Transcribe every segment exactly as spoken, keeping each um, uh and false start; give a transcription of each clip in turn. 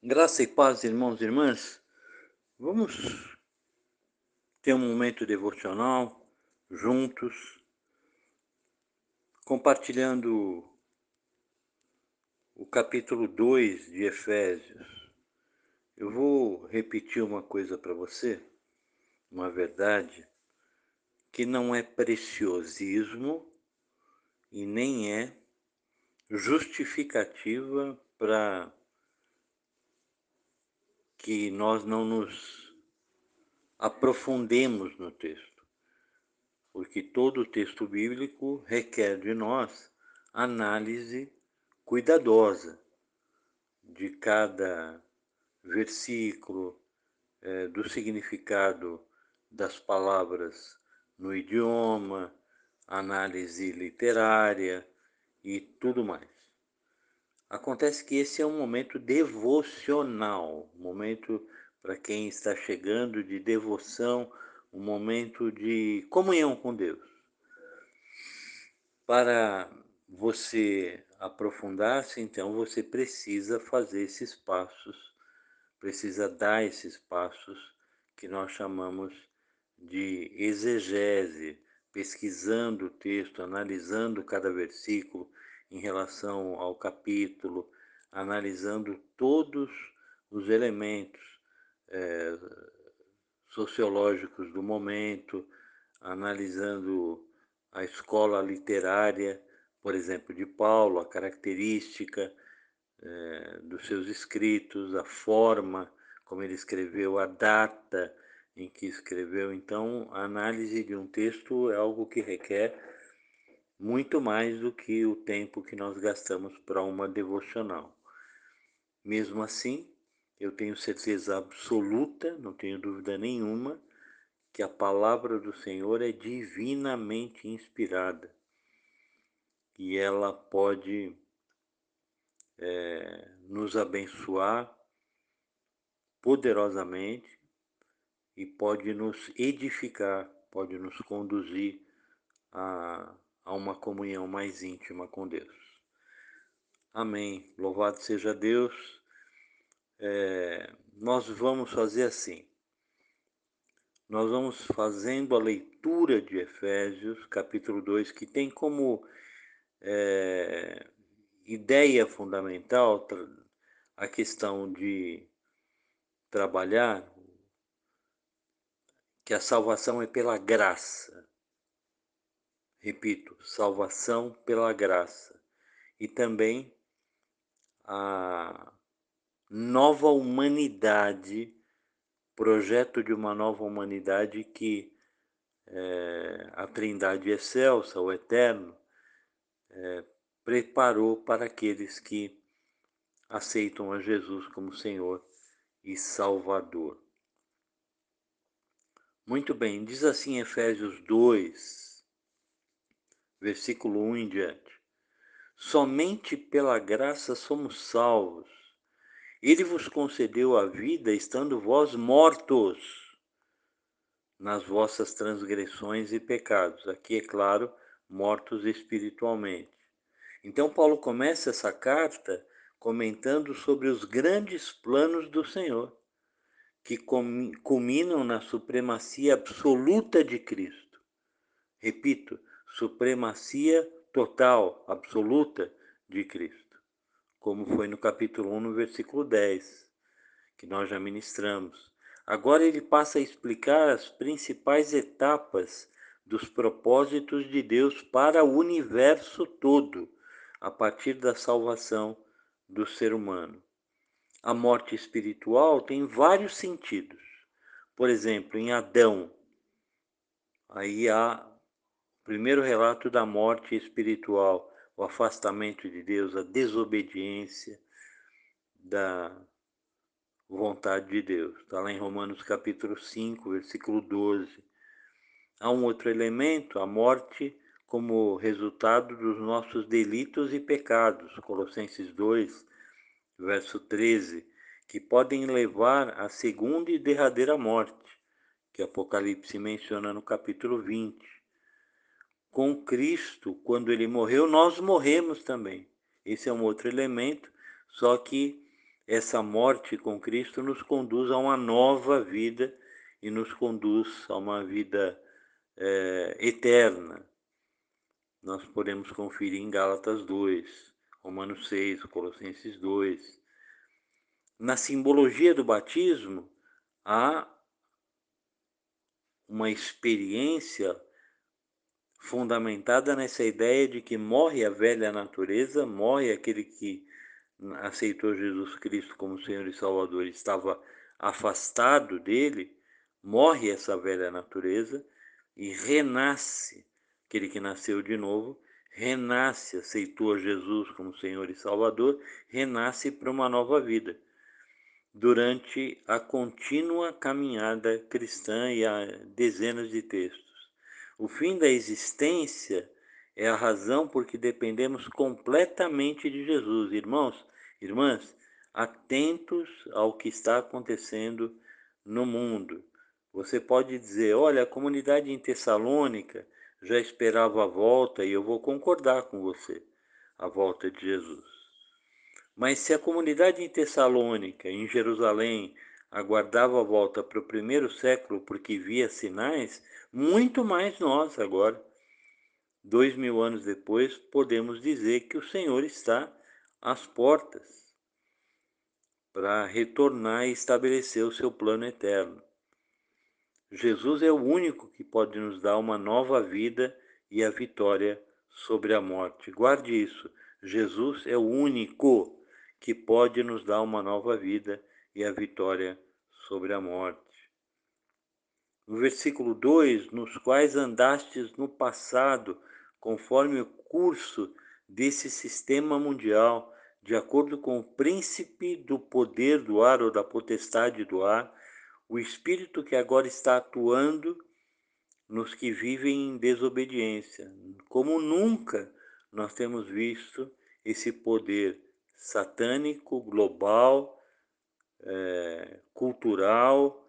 Graça e paz, irmãos e irmãs. Vamos ter um momento devocional juntos, compartilhando o capítulo dois de Efésios. Eu vou repetir uma coisa para você, uma verdade, que não é preciosismo e nem é justificativa para que nós não nos aprofundemos no texto, porque todo texto bíblico requer de nós análise cuidadosa de cada versículo, eh, do significado das palavras no idioma, análise literária e tudo mais. Acontece que esse é um momento devocional, um momento para quem está chegando de devoção, um momento de comunhão com Deus. Para você aprofundar-se, então, você precisa fazer esses passos, precisa dar esses passos que nós chamamos de exegese, pesquisando o texto, analisando cada versículo em relação ao capítulo, analisando todos os elementos eh, sociológicos do momento, analisando a escola literária, por exemplo, de Paulo, a característica eh, dos seus escritos, a forma como ele escreveu, a data em que escreveu. Então, a análise de um texto é algo que requer muito mais do que o tempo que nós gastamos para uma devocional. Mesmo assim, eu tenho certeza absoluta, não tenho dúvida nenhuma, que a palavra do Senhor é divinamente inspirada e ela pode é, nos abençoar poderosamente e pode nos edificar, pode nos conduzir a, a uma comunhão mais íntima com Deus. Amém. Louvado seja Deus. É, nós vamos fazer assim. Nós vamos fazendo a leitura de Efésios, capítulo dois, que tem como é, ideia fundamental a questão de trabalhar que a salvação é pela graça. Repito, salvação pela graça. E também a nova humanidade, projeto de uma nova humanidade que é, a Trindade excelsa, o Eterno, é, preparou para aqueles que aceitam a Jesus como Senhor e Salvador. Muito bem, diz assim Efésios dois, versículo um em diante. Somente pela graça somos salvos. Ele vos concedeu a vida, estando vós mortos nas vossas transgressões e pecados. Aqui, é claro, mortos espiritualmente. Então, Paulo começa essa carta comentando sobre os grandes planos do Senhor, que culminam na supremacia absoluta de Cristo. Repito, supremacia total, absoluta de Cristo, como foi no capítulo um, no versículo dez, que nós já ministramos. Agora ele passa a explicar as principais etapas dos propósitos de Deus para o universo todo, a partir da salvação do ser humano. A morte espiritual tem vários sentidos. Por exemplo, em Adão, aí há o primeiro relato da morte espiritual, o afastamento de Deus, a desobediência da vontade de Deus. Está lá em Romanos capítulo cinco, versículo doze. Há um outro elemento, a morte como resultado dos nossos delitos e pecados, Colossenses dois, verso treze, que podem levar à segunda e derradeira morte, que Apocalipse menciona no capítulo vinte. Com Cristo, quando ele morreu, nós morremos também. Esse é um outro elemento, só que essa morte com Cristo nos conduz a uma nova vida e nos conduz a uma vida é, eterna. Nós podemos conferir em Gálatas dois, Romanos seis, Colossenses dois. Na simbologia do batismo, há uma experiência fundamentada nessa ideia de que morre a velha natureza, morre aquele que aceitou Jesus Cristo como Senhor e Salvador, estava afastado dele, morre essa velha natureza e renasce, aquele que nasceu de novo, renasce, aceitou Jesus como Senhor e Salvador, renasce para uma nova vida, durante a contínua caminhada cristã e há dezenas de textos. O fim da existência é a razão por que dependemos completamente de Jesus. Irmãos, irmãs, atentos ao que está acontecendo no mundo. Você pode dizer, olha, a comunidade em Tessalônica já esperava a volta, e eu vou concordar com você, a volta de Jesus. Mas se a comunidade em Tessalônica, em Jerusalém, aguardava a volta para o primeiro século porque via sinais, muito mais nós agora, dois mil anos depois, podemos dizer que o Senhor está às portas para retornar e estabelecer o seu plano eterno. Jesus é o único que pode nos dar uma nova vida e a vitória sobre a morte. Guarde isso, Jesus é o único que pode nos dar uma nova vida e a vitória sobre a morte. No versículo dois, nos quais andastes no passado, conforme o curso desse sistema mundial, de acordo com o príncipe do poder do ar ou da potestade do ar, o espírito que agora está atuando nos que vivem em desobediência. Como nunca nós temos visto esse poder satânico, global, é, cultural,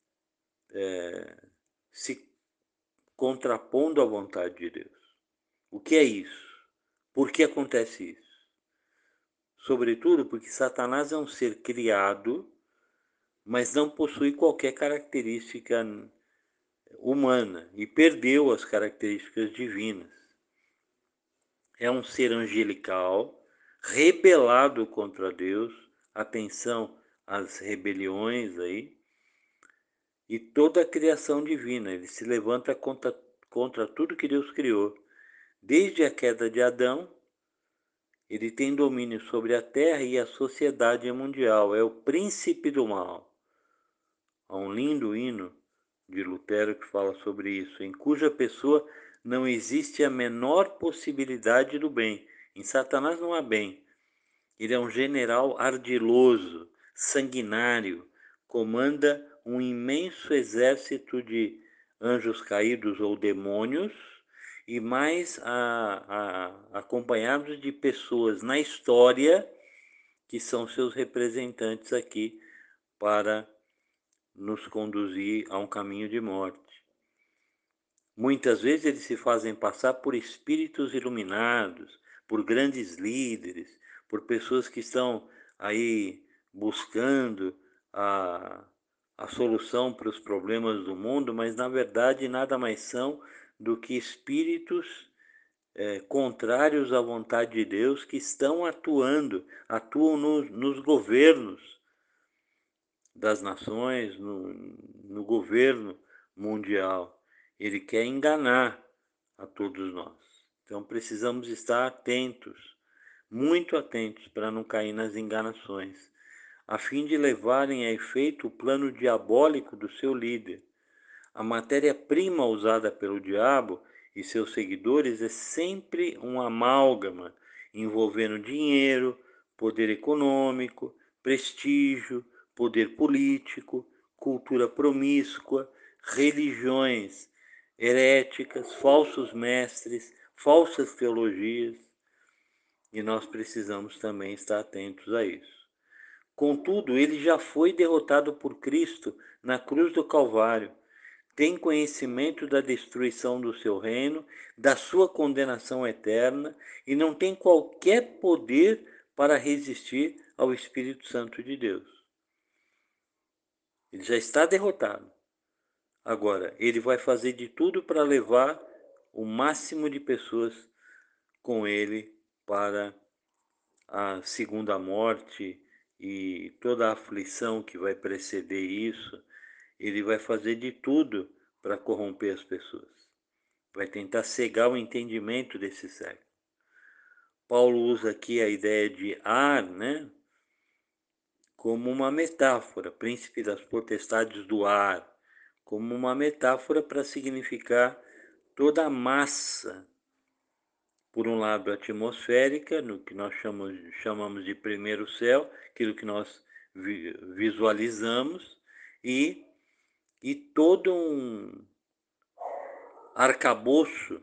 é, se contrapondo à vontade de Deus. O que é isso? Por que acontece isso? Sobretudo porque Satanás é um ser criado, mas não possui qualquer característica humana e perdeu as características divinas. É um ser angelical, rebelado contra Deus, atenção às rebeliões aí, e toda a criação divina. Ele se levanta contra, contra tudo que Deus criou. Desde a queda de Adão, ele tem domínio sobre a terra e a sociedade mundial. É o príncipe do mal. Há um lindo hino de Lutero que fala sobre isso, em cuja pessoa não existe a menor possibilidade do bem. Em Satanás não há bem. Ele é um general ardiloso, sanguinário, comanda um imenso exército de anjos caídos ou demônios, e mais a, a, acompanhados de pessoas na história que são seus representantes aqui para nos conduzir a um caminho de morte. Muitas vezes eles se fazem passar por espíritos iluminados, por grandes líderes, por pessoas que estão aí buscando a, a solução para os problemas do mundo, mas na verdade nada mais são do que espíritos é, contrários à vontade de Deus que estão atuando, atuam no, nos governos das nações, no, no governo mundial. Ele quer enganar a todos nós. Então precisamos estar atentos, muito atentos, para não cair nas enganações, a fim de levarem a efeito o plano diabólico do seu líder. A matéria-prima usada pelo diabo e seus seguidores é sempre um amálgama envolvendo dinheiro, poder econômico, prestígio, poder político, cultura promíscua, religiões heréticas, falsos mestres, falsas teologias, e nós precisamos também estar atentos a isso. Contudo, ele já foi derrotado por Cristo na cruz do Calvário, tem conhecimento da destruição do seu reino, da sua condenação eterna, e não tem qualquer poder para resistir ao Espírito Santo de Deus. Ele já está derrotado. Agora, ele vai fazer de tudo para levar o máximo de pessoas com ele para a segunda morte e toda a aflição que vai preceder isso. Ele vai fazer de tudo para corromper as pessoas. Vai tentar cegar o entendimento desse século. Paulo usa aqui a ideia de ar, né, como uma metáfora, príncipe das potestades do ar, como uma metáfora para significar toda a massa, por um lado atmosférica, no que nós chamamos, chamamos de primeiro céu, aquilo que nós visualizamos, e, e todo um arcabouço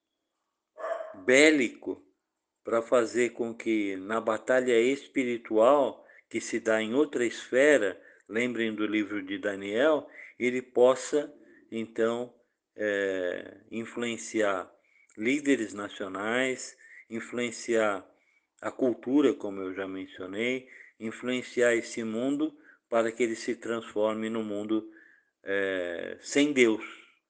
bélico para fazer com que na batalha espiritual que se dá em outra esfera, lembrem do livro de Daniel, ele possa então é, influenciar líderes nacionais, influenciar a cultura, como eu já mencionei, influenciar esse mundo para que ele se transforme num mundo é, sem Deus.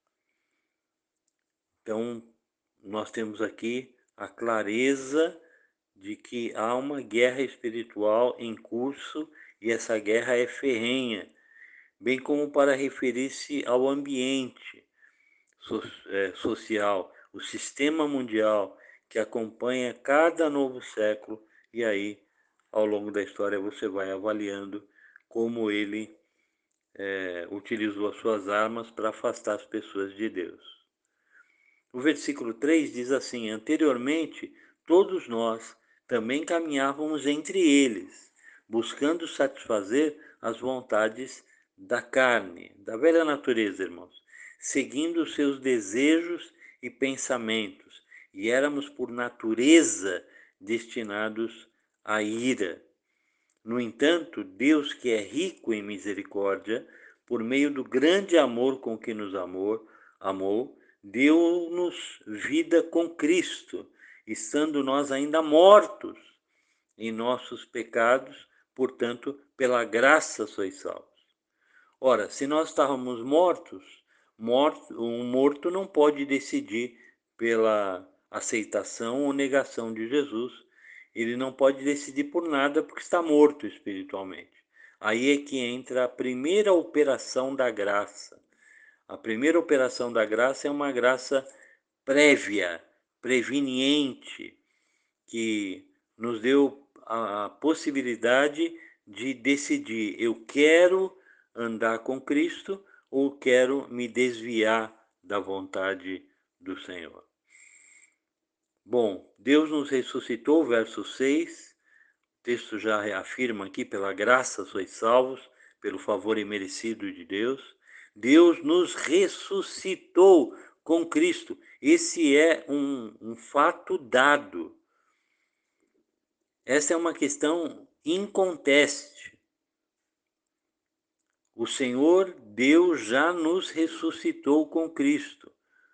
Então, nós temos aqui a clareza de que há uma guerra espiritual em curso e essa guerra é ferrenha, bem como para referir-se ao ambiente so, é, social, o sistema mundial que acompanha cada novo século, e aí, ao longo da história, você vai avaliando como ele é, utilizou as suas armas para afastar as pessoas de Deus. O versículo três diz assim: anteriormente, todos nós também caminhávamos entre eles, buscando satisfazer as vontades da carne, da velha natureza, irmãos, seguindo os seus desejos e pensamentos, e éramos por natureza destinados à ira. No entanto, Deus, que é rico em misericórdia, por meio do grande amor com que nos amou, amou, deu-nos vida com Cristo, estando nós ainda mortos em nossos pecados, portanto, pela graça sois salvos. Ora, se nós estávamos mortos, morto, um morto não pode decidir pela aceitação ou negação de Jesus. Ele não pode decidir por nada porque está morto espiritualmente. Aí é que entra a primeira operação da graça. A primeira operação da graça é uma graça prévia, preveniente, que nos deu a possibilidade de decidir: eu quero andar com Cristo ou quero me desviar da vontade do Senhor. Bom, Deus nos ressuscitou, verso seis, o texto já reafirma aqui: pela graça sois salvos, pelo favor imerecido de Deus. Deus nos ressuscitou com Cristo. Esse é um, um fato dado. Essa é uma questão inconteste. O Senhor Deus já nos ressuscitou com Cristo.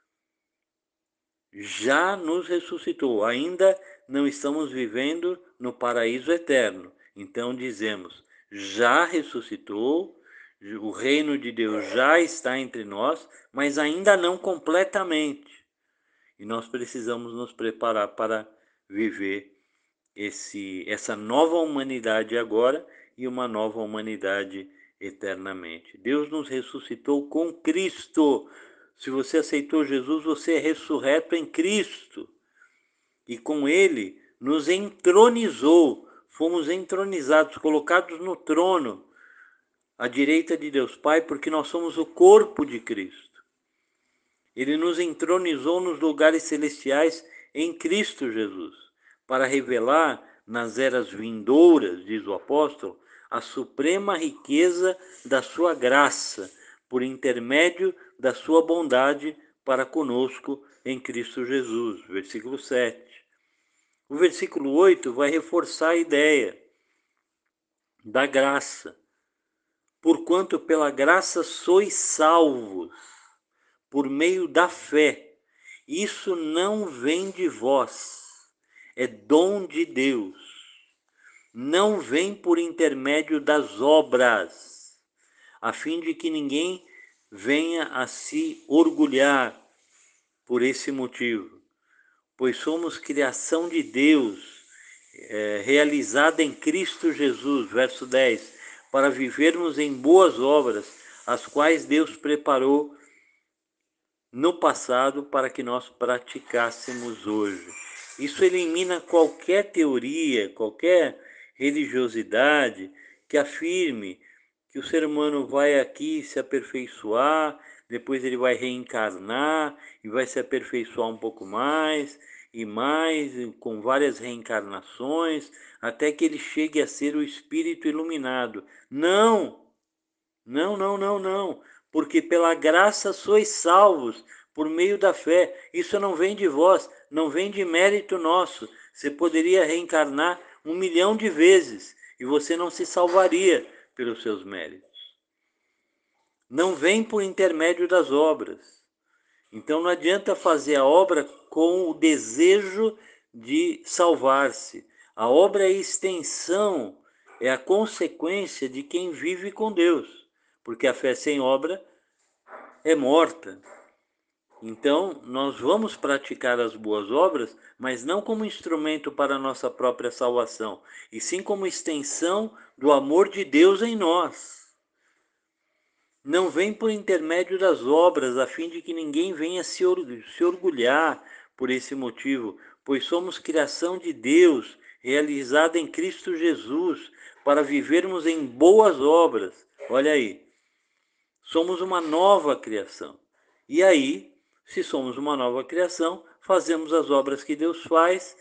Já nos ressuscitou. Ainda não estamos vivendo no paraíso eterno. Então dizemos: já ressuscitou, o reino de Deus já está entre nós, mas ainda não completamente. E nós precisamos nos preparar para viver esse, essa nova humanidade agora e uma nova humanidade eternamente. Deus nos ressuscitou com Cristo. Se você aceitou Jesus, você é ressurreto em Cristo. E com Ele nos entronizou. Fomos entronizados, colocados no trono, à direita de Deus Pai, porque nós somos o corpo de Cristo. Ele nos entronizou nos lugares celestiais em Cristo Jesus, para revelar nas eras vindouras, diz o apóstolo, a suprema riqueza da sua graça, por intermédio da sua bondade para conosco em Cristo Jesus. Versículo sete. O versículo oito vai reforçar a ideia da graça. Porquanto pela graça sois salvos, por meio da fé. Isso não vem de vós, é dom de Deus. não vem por intermédio das obras, a fim de que ninguém venha a se orgulhar por esse motivo, pois somos criação de Deus, é, realizada em Cristo Jesus, verso dez, para vivermos em boas obras, as quais Deus preparou no passado para que nós praticássemos hoje. Isso elimina qualquer teoria, qualquer religiosidade que afirme que o ser humano vai aqui se aperfeiçoar, depois ele vai reencarnar e vai se aperfeiçoar um pouco mais e mais, com várias reencarnações, até que ele chegue a ser o espírito iluminado. Não! Não, não, não, não. Porque pela graça sois salvos, por meio da fé. Isso não vem de vós, não vem de mérito nosso. Você poderia reencarnar um milhão de vezes e você não se salvaria pelos seus méritos. Não vem por intermédio das obras. Então não adianta fazer a obra com o desejo de salvar-se. A obra é a extensão, é a consequência de quem vive com Deus. Porque a fé sem obra é morta. Então, nós vamos praticar as boas obras, mas não como instrumento para a nossa própria salvação, e sim como extensão do amor de Deus em nós. Não vem por intermédio das obras, a fim de que ninguém venha se orgulhar por esse motivo, pois somos criação de Deus, realizada em Cristo Jesus, para vivermos em boas obras. Olha aí. Somos uma nova criação. E aí, se somos uma nova criação, fazemos as obras que Deus faz,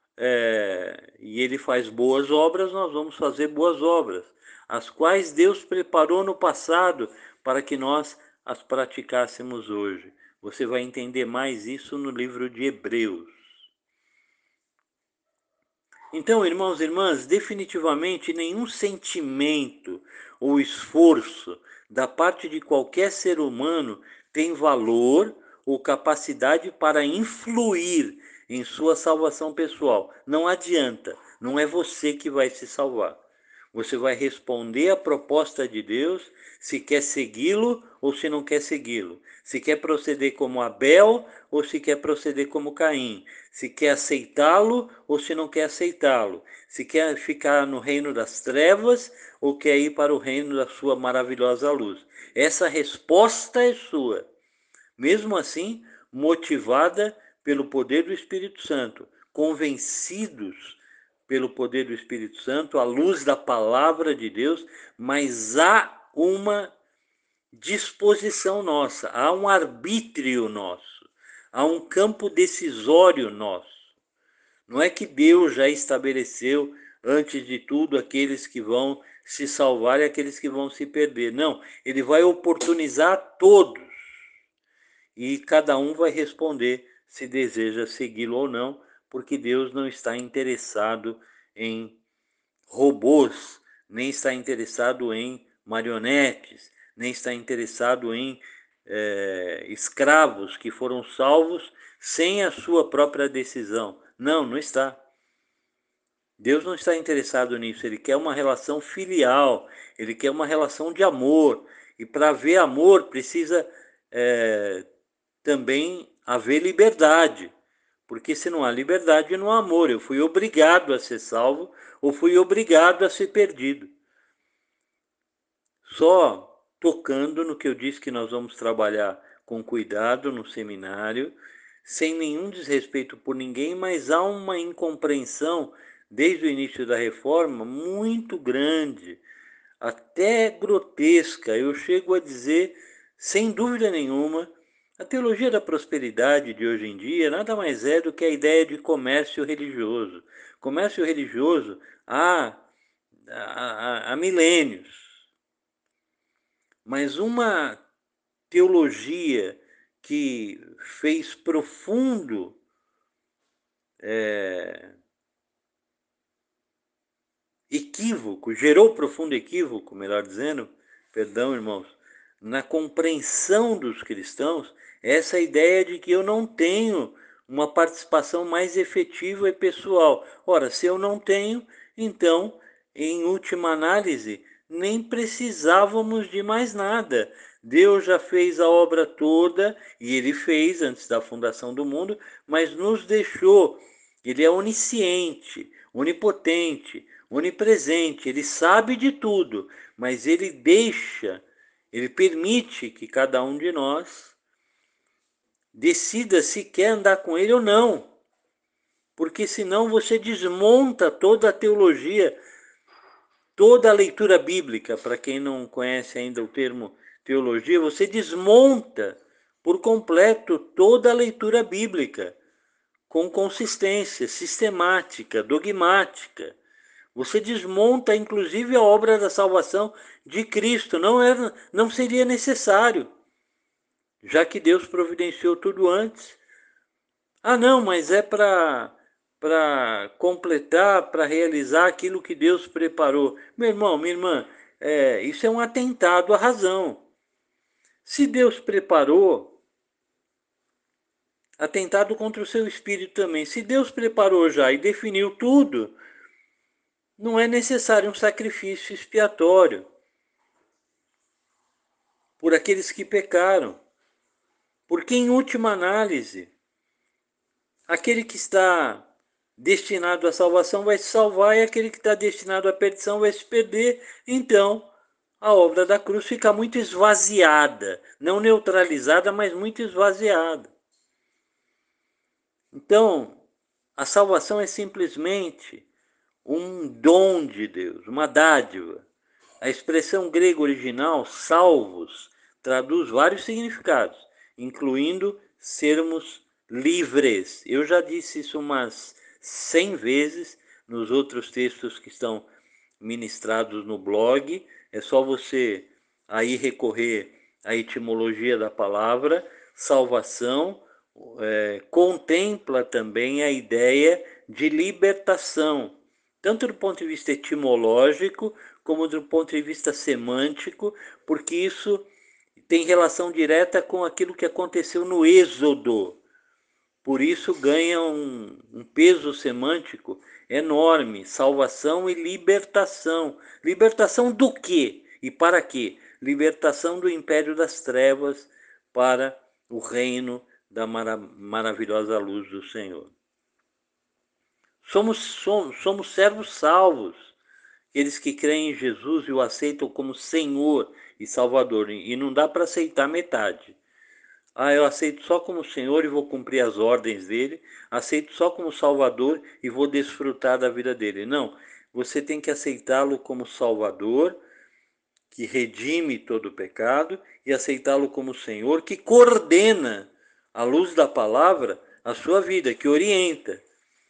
é, e Ele faz boas obras, nós vamos fazer boas obras, as quais Deus preparou no passado para que nós as praticássemos hoje. Você vai entender mais isso no livro de Hebreus. Então, irmãos e irmãs, definitivamente nenhum sentimento ou esforço da parte de qualquer ser humano tem valor ou capacidade para influir em sua salvação pessoal. Não adianta, não é você que vai se salvar. Você vai responder à proposta de Deus, se quer segui-lo ou se não quer segui-lo. Se quer proceder como Abel ou se quer proceder como Caim. Se quer aceitá-lo ou se não quer aceitá-lo. Se quer ficar no reino das trevas ou quer ir para o reino da sua maravilhosa luz. Essa resposta é sua. Mesmo assim, motivada pelo poder do Espírito Santo, convencidos pelo poder do Espírito Santo, à luz da palavra de Deus, mas há uma disposição nossa, há um arbítrio nosso, há um campo decisório nosso. Não é que Deus já estabeleceu, antes de tudo, aqueles que vão se salvar e aqueles que vão se perder. Não, ele vai oportunizar todos. E cada um vai responder se deseja segui-lo ou não, porque Deus não está interessado em robôs, nem está interessado em marionetes, nem está interessado em é, escravos que foram salvos sem a sua própria decisão. Não, não está. Deus não está interessado nisso, ele quer uma relação filial, ele quer uma relação de amor. E para haver amor precisa é, também haver liberdade. Porque se não há liberdade, não há amor. Eu fui obrigado a ser salvo ou fui obrigado a ser perdido. Só tocando no que eu disse que nós vamos trabalhar com cuidado no seminário, sem nenhum desrespeito por ninguém, mas há uma incompreensão desde o início da reforma muito grande, até grotesca. Eu chego a dizer, sem dúvida nenhuma, a teologia da prosperidade de hoje em dia nada mais é do que a ideia de comércio religioso. Comércio religioso há, há, há milênios. Mas uma teologia que fez profundo é, equívoco, gerou profundo equívoco, melhor dizendo, perdão, irmãos, na compreensão dos cristãos, essa ideia de que eu não tenho uma participação mais efetiva e pessoal. Ora, se eu não tenho, então, em última análise, nem precisávamos de mais nada. Deus já fez a obra toda, e Ele fez antes da fundação do mundo, mas nos deixou. Ele é onisciente, onipotente, onipresente, Ele sabe de tudo, mas Ele deixa, Ele permite que cada um de nós decida se quer andar com Ele ou não. Porque senão você desmonta toda a teologia, toda a leitura bíblica. Para quem não conhece ainda o termo teologia, você desmonta por completo toda a leitura bíblica, com consistência, sistemática, dogmática. Você desmonta, inclusive, a obra da salvação de Cristo. Não, era, não seria necessário, já que Deus providenciou tudo antes. Ah, não, mas é para para completar, para realizar aquilo que Deus preparou. Meu irmão, minha irmã, é, isso é um atentado à razão. Se Deus preparou, atentado contra o seu espírito também. Se Deus preparou já e definiu tudo, não é necessário um sacrifício expiatório por aqueles que pecaram. Porque, em última análise, aquele que está destinado à salvação vai se salvar e aquele que está destinado à perdição vai se perder. Então, a obra da cruz fica muito esvaziada, não neutralizada, mas muito esvaziada. Então, a salvação é simplesmente um dom de Deus, uma dádiva. A expressão grega original, salvos, traduz vários significados, incluindo sermos livres. Eu já disse isso umas cem vezes nos outros textos que estão ministrados no blog. É só você aí recorrer à etimologia da palavra. Salvação é, contempla também a ideia de libertação, tanto do ponto de vista etimológico, como do ponto de vista semântico, porque isso tem relação direta com aquilo que aconteceu no Êxodo. Por isso ganha um, um peso semântico enorme, salvação e libertação. Libertação do quê? E para quê? Libertação do império das trevas para o reino da mara maravilhosa luz do Senhor. Somos, somos, somos servos salvos, aqueles que creem em Jesus e o aceitam como Senhor e Salvador. E não dá para aceitar metade. Ah, eu aceito só como Senhor e vou cumprir as ordens dele. Aceito só como Salvador e vou desfrutar da vida dele. Não, você tem que aceitá-lo como Salvador, que redime todo o pecado, e aceitá-lo como Senhor, que coordena, à luz da palavra, a sua vida, que orienta.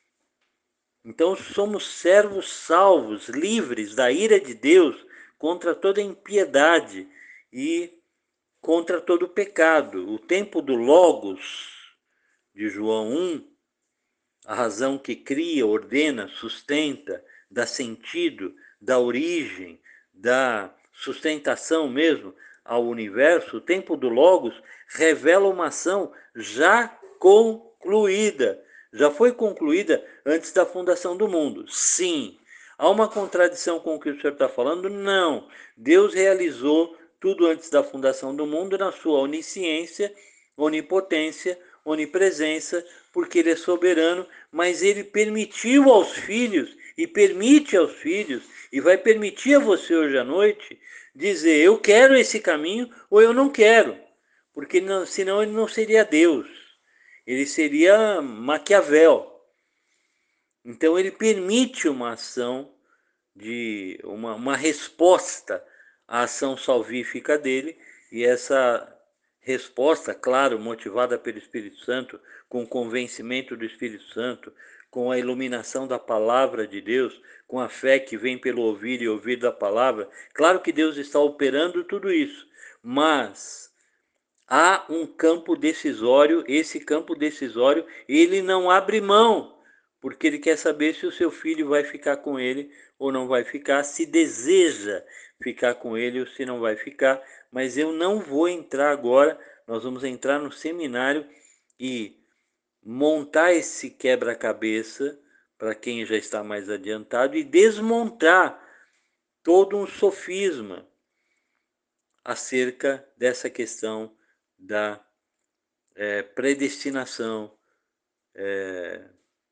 Então somos servos salvos, livres da ira de Deus contra toda impiedade e contra todo pecado. O tempo do Logos, de João um, a razão que cria, ordena, sustenta, dá sentido, dá origem, dá sustentação mesmo ao universo, o tempo do Logos revela uma ação já concluída. Já foi concluída antes da fundação do mundo. Sim. Há uma contradição com o que o senhor está falando? Não. Deus realizou tudo antes da fundação do mundo na sua onisciência, onipotência, onipresença, porque ele é soberano, mas ele permitiu aos filhos, e permite aos filhos, e vai permitir a você hoje à noite, dizer, eu quero esse caminho ou eu não quero, porque não, senão ele não seria Deus, ele seria Maquiavel. Então ele permite uma ação, de uma, uma resposta à ação salvífica dele, e essa resposta, claro, motivada pelo Espírito Santo, com o convencimento do Espírito Santo, com a iluminação da palavra de Deus, com a fé que vem pelo ouvir e ouvir da palavra. Claro que Deus está operando tudo isso, mas há um campo decisório, esse campo decisório, ele não abre mão, porque ele quer saber se o seu filho vai ficar com ele ou não vai ficar, se deseja ficar com ele ou se não vai ficar. Mas eu não vou entrar agora, nós vamos entrar no seminário e montar esse quebra-cabeça para quem já está mais adiantado, e desmontar todo um sofisma acerca dessa questão da é, predestinação, é,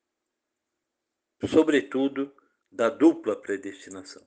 sobretudo da dupla predestinação.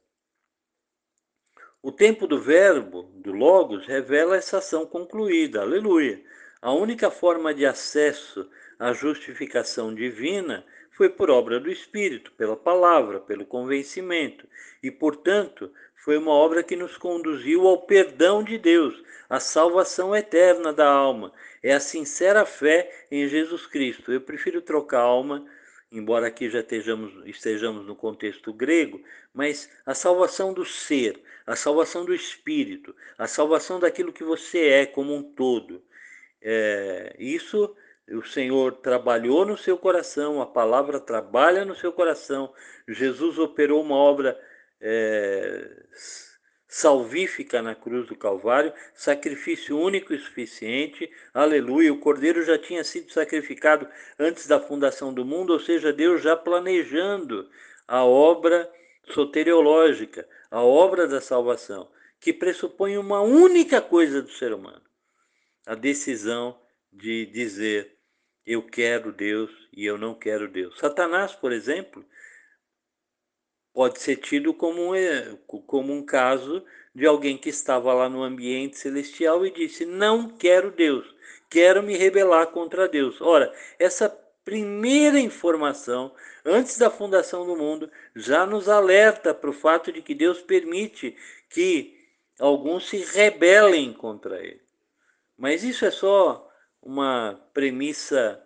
O tempo do verbo, do logos, revela essa ação concluída, aleluia. A única forma de acesso à justificação divina foi por obra do Espírito, pela palavra, pelo convencimento, e, portanto, foi uma obra que nos conduziu ao perdão de Deus, à salvação eterna da alma. É a sincera fé em Jesus Cristo. Eu prefiro trocar alma, embora aqui já estejamos, estejamos no contexto grego, mas a salvação do ser, a salvação do espírito, a salvação daquilo que você é como um todo. É, isso o Senhor trabalhou no seu coração, a palavra trabalha no seu coração. Jesus operou uma obra é, salvífica na cruz do Calvário, sacrifício único e suficiente, aleluia. O Cordeiro já tinha sido sacrificado antes da fundação do mundo, ou seja, Deus já planejando a obra soteriológica, a obra da salvação, que pressupõe uma única coisa do ser humano: a decisão de dizer eu quero Deus e eu não quero Deus. Satanás, por exemplo, pode ser tido como um, como um caso de alguém que estava lá no ambiente celestial e disse: não quero Deus, quero me rebelar contra Deus. Ora, essa primeira informação, antes da fundação do mundo, já nos alerta para o fato de que Deus permite que alguns se rebelem contra ele. Mas isso é só uma premissa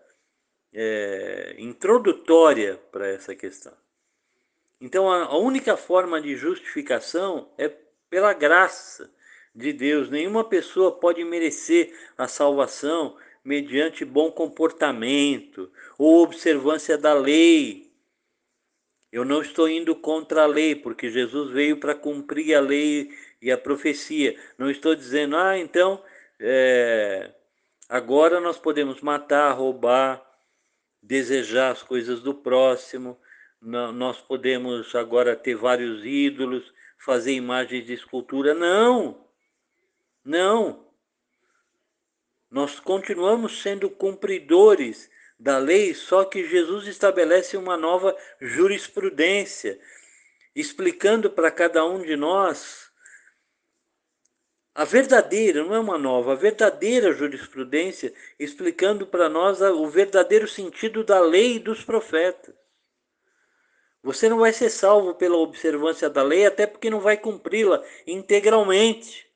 é, introdutória para essa questão. Então, a única forma de justificação é pela graça de Deus. Nenhuma pessoa pode merecer a salvação mediante bom comportamento ou observância da lei. Eu não estou indo contra a lei, porque Jesus veio para cumprir a lei e a profecia. Não estou dizendo, ah, então, é, agora nós podemos matar, roubar, desejar as coisas do próximo, nós podemos agora ter vários ídolos, fazer imagens de escultura. Não, não. Nós continuamos sendo cumpridores da lei, só que Jesus estabelece uma nova jurisprudência, explicando para cada um de nós a verdadeira, não é uma nova, a verdadeira jurisprudência, explicando para nós o verdadeiro sentido da lei e dos profetas. Você não vai ser salvo pela observância da lei, até porque não vai cumpri-la integralmente.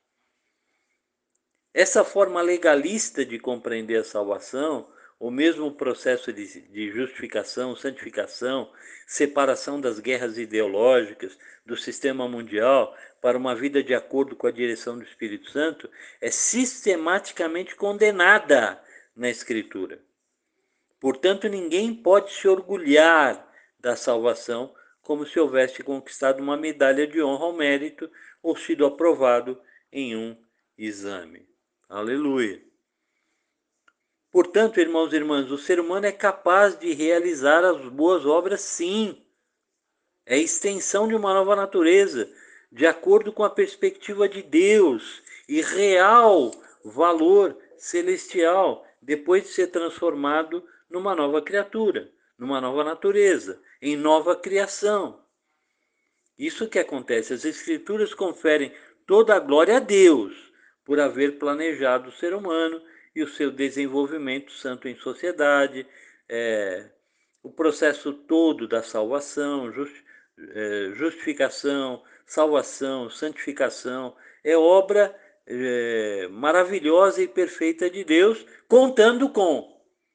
Essa forma legalista de compreender a salvação, ou mesmo o processo de, de justificação, santificação, separação das guerras ideológicas, do sistema mundial, para uma vida de acordo com a direção do Espírito Santo, é sistematicamente condenada na Escritura. Portanto, ninguém pode se orgulhar da salvação como se houvesse conquistado uma medalha de honra ao mérito ou sido aprovado em um exame. Aleluia. Portanto, irmãos e irmãs, o ser humano é capaz de realizar as boas obras, sim. É a extensão de uma nova natureza, de acordo com a perspectiva de Deus e real valor celestial, depois de ser transformado numa nova criatura, numa nova natureza, em nova criação. Isso que acontece. As Escrituras conferem toda a glória a Deus por haver planejado o ser humano e o seu desenvolvimento santo em sociedade, é, o processo todo da salvação, just, é, justificação, salvação, santificação, é obra é, maravilhosa e perfeita de Deus, contando com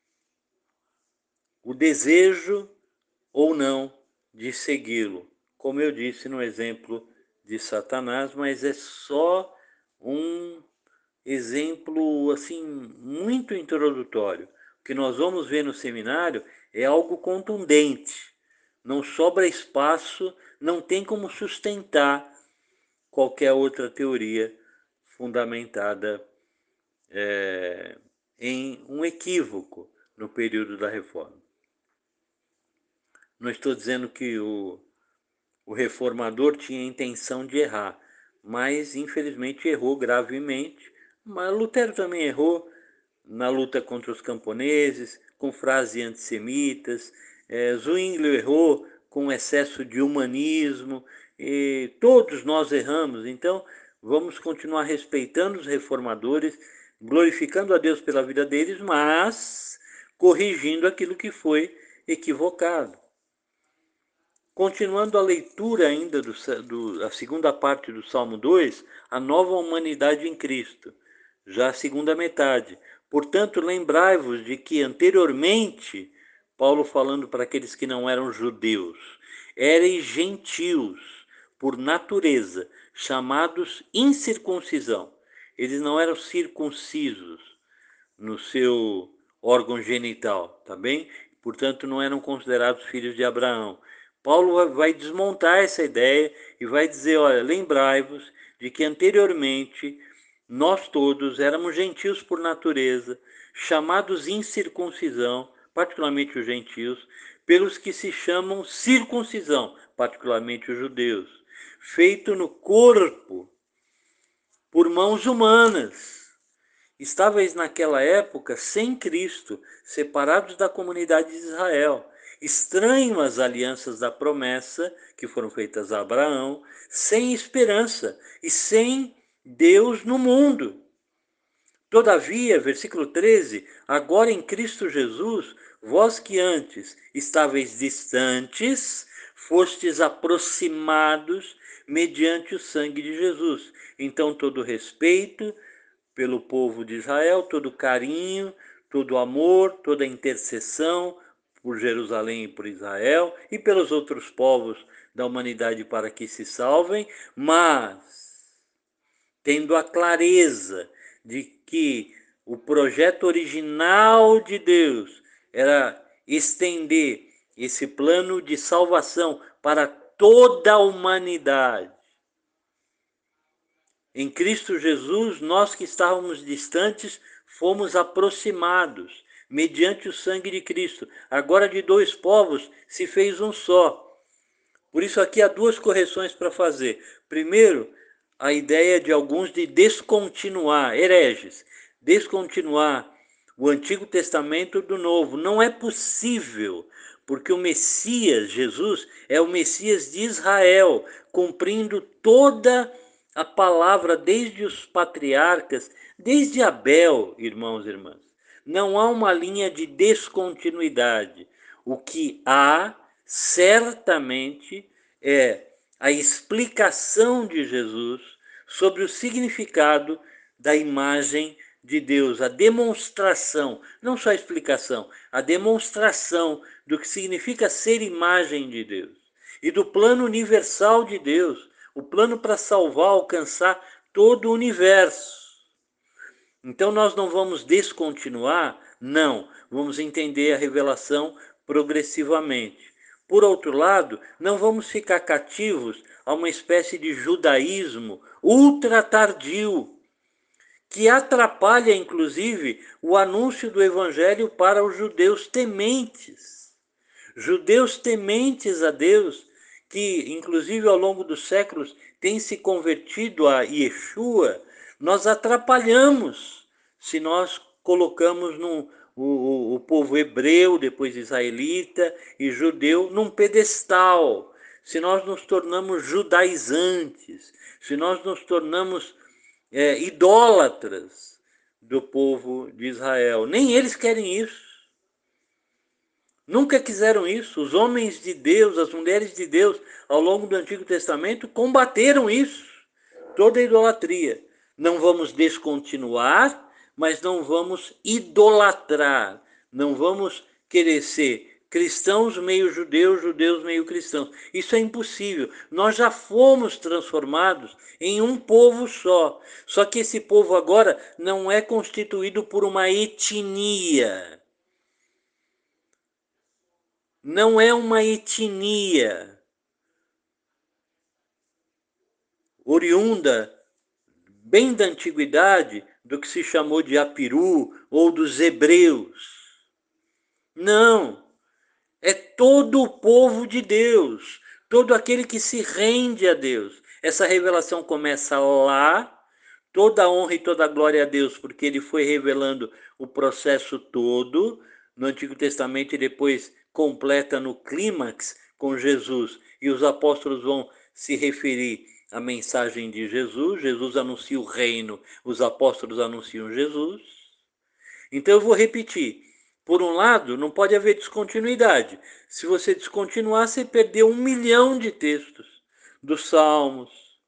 o desejo ou não de segui-lo. Como eu disse no exemplo de Satanás, mas é só um exemplo assim muito introdutório. O que nós vamos ver no seminário é algo contundente. Não sobra espaço, não tem como sustentar qualquer outra teoria fundamentada é, em um equívoco no período da Reforma. Não estou dizendo que o, o reformador tinha a intenção de errar, mas infelizmente errou gravemente. Mas Lutero também errou na luta contra os camponeses, com frases antissemitas. É, Zwinglio errou com excesso de humanismo. E todos nós erramos. Então, vamos continuar respeitando os reformadores, glorificando a Deus pela vida deles, mas corrigindo aquilo que foi equivocado. Continuando a leitura ainda do, do, a segunda parte do Salmo dois, a nova humanidade em Cristo, já a segunda metade. Portanto, lembrai-vos de que anteriormente, Paulo falando para aqueles que não eram judeus, ereis gentios por natureza, chamados incircuncisão. Eles não eram circuncisos no seu órgão genital, tá bem? Portanto, não eram considerados filhos de Abraão. Paulo vai desmontar essa ideia e vai dizer, olha, lembrai-vos de que anteriormente nós todos éramos gentios por natureza, chamados incircuncisão, particularmente os gentios, pelos que se chamam circuncisão, particularmente os judeus, feito no corpo por mãos humanas. Estáveis naquela época sem Cristo, separados da comunidade de Israel, estranhos às alianças da promessa que foram feitas a Abraão, sem esperança e sem Deus no mundo. Todavia, versículo treze, agora em Cristo Jesus, vós que antes estáveis distantes, fostes aproximados mediante o sangue de Jesus. Então, todo respeito pelo povo de Israel, todo carinho, todo amor, toda intercessão por Jerusalém e por Israel e pelos outros povos da humanidade para que se salvem, mas tendo a clareza de que o projeto original de Deus era estender esse plano de salvação para toda a humanidade. Em Cristo Jesus, nós que estávamos distantes, fomos aproximados, mediante o sangue de Cristo. Agora de dois povos se fez um só. Por isso aqui há duas correções para fazer. Primeiro, a ideia de alguns de descontinuar, hereges, descontinuar o Antigo Testamento do Novo. Não é possível, porque o Messias, Jesus, é o Messias de Israel, cumprindo toda a palavra desde os patriarcas, desde Abel, irmãos e irmãs. Não há uma linha de descontinuidade. O que há, certamente, é a explicação de Jesus sobre o significado da imagem de Deus, a demonstração, não só a explicação, a demonstração do que significa ser imagem de Deus e do plano universal de Deus, o plano para salvar, alcançar todo o universo. Então nós não vamos descontinuar, não, vamos entender a revelação progressivamente. Por outro lado, não vamos ficar cativos a uma espécie de judaísmo ultra tardio, que atrapalha, inclusive, o anúncio do evangelho para os judeus tementes. Judeus tementes a Deus, que, inclusive, ao longo dos séculos, têm se convertido a Yeshua, nós atrapalhamos se nós colocamos num, o, o, o povo hebreu, depois israelita e judeu, num pedestal. Se nós nos tornamos judaizantes, se nós nos tornamos é, idólatras do povo de Israel. Nem eles querem isso. Nunca quiseram isso. Os homens de Deus, as mulheres de Deus, ao longo do Antigo Testamento, combateram isso. Toda a idolatria. Não vamos descontinuar, mas não vamos idolatrar. Não vamos querer ser cristãos meio judeus, judeus meio cristãos. Isso é impossível. Nós já fomos transformados em um povo só. Só que esse povo agora não é constituído por uma etnia. Não é uma etnia oriunda bem da antiguidade do que se chamou de Apiru ou dos hebreus. Não. É todo o povo de Deus, todo aquele que se rende a Deus. Essa revelação começa lá, toda a honra e toda a glória a Deus, porque ele foi revelando o processo todo no Antigo Testamento e depois completa no clímax com Jesus. E os apóstolos vão se referir à mensagem de Jesus. Jesus anuncia o reino, os apóstolos anunciam Jesus. Então eu vou repetir. Por um lado, não pode haver descontinuidade. Se você descontinuar, você perdeu um milhão de textos dos Salmos,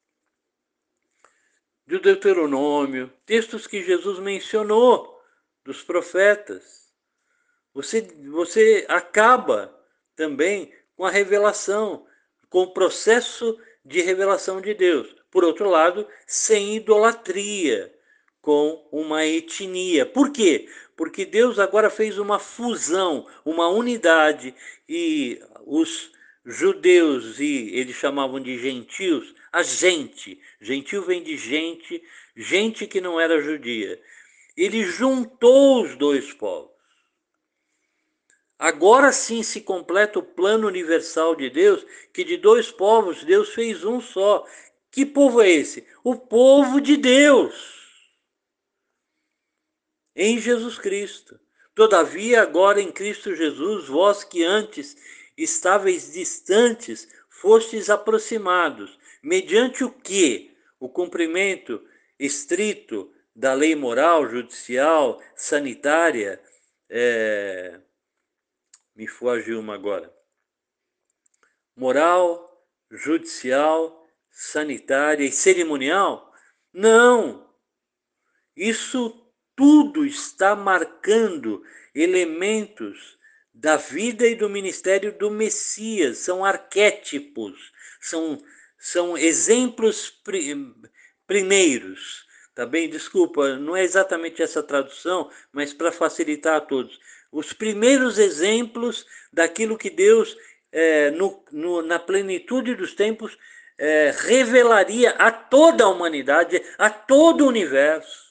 do Deuteronômio, textos que Jesus mencionou, dos profetas. Você, você acaba também com a revelação, com o processo de revelação de Deus. Por outro lado, sem idolatria, com uma etnia. Por quê? Porque Deus agora fez uma fusão, uma unidade, e os judeus, e eles chamavam de gentios, a gente, gentil vem de gente, gente que não era judia. Ele juntou os dois povos. Agora sim se completa o plano universal de Deus, que de dois povos Deus fez um só. Que povo é esse? O povo de Deus, em Jesus Cristo. Todavia, agora em Cristo Jesus, vós que antes estáveis distantes, fostes aproximados, mediante o que? O cumprimento estrito da lei moral, judicial, sanitária, é... me fugiu uma agora. Moral, judicial, sanitária e cerimonial? Não! Isso tudo está marcando elementos da vida e do ministério do Messias, são arquétipos, são, são exemplos pri, primeiros. Tá bem? Desculpa, não é exatamente essa tradução, mas para facilitar a todos. Os primeiros exemplos daquilo que Deus, é, no, no, na plenitude dos tempos, é, revelaria a toda a humanidade, a todo o universo.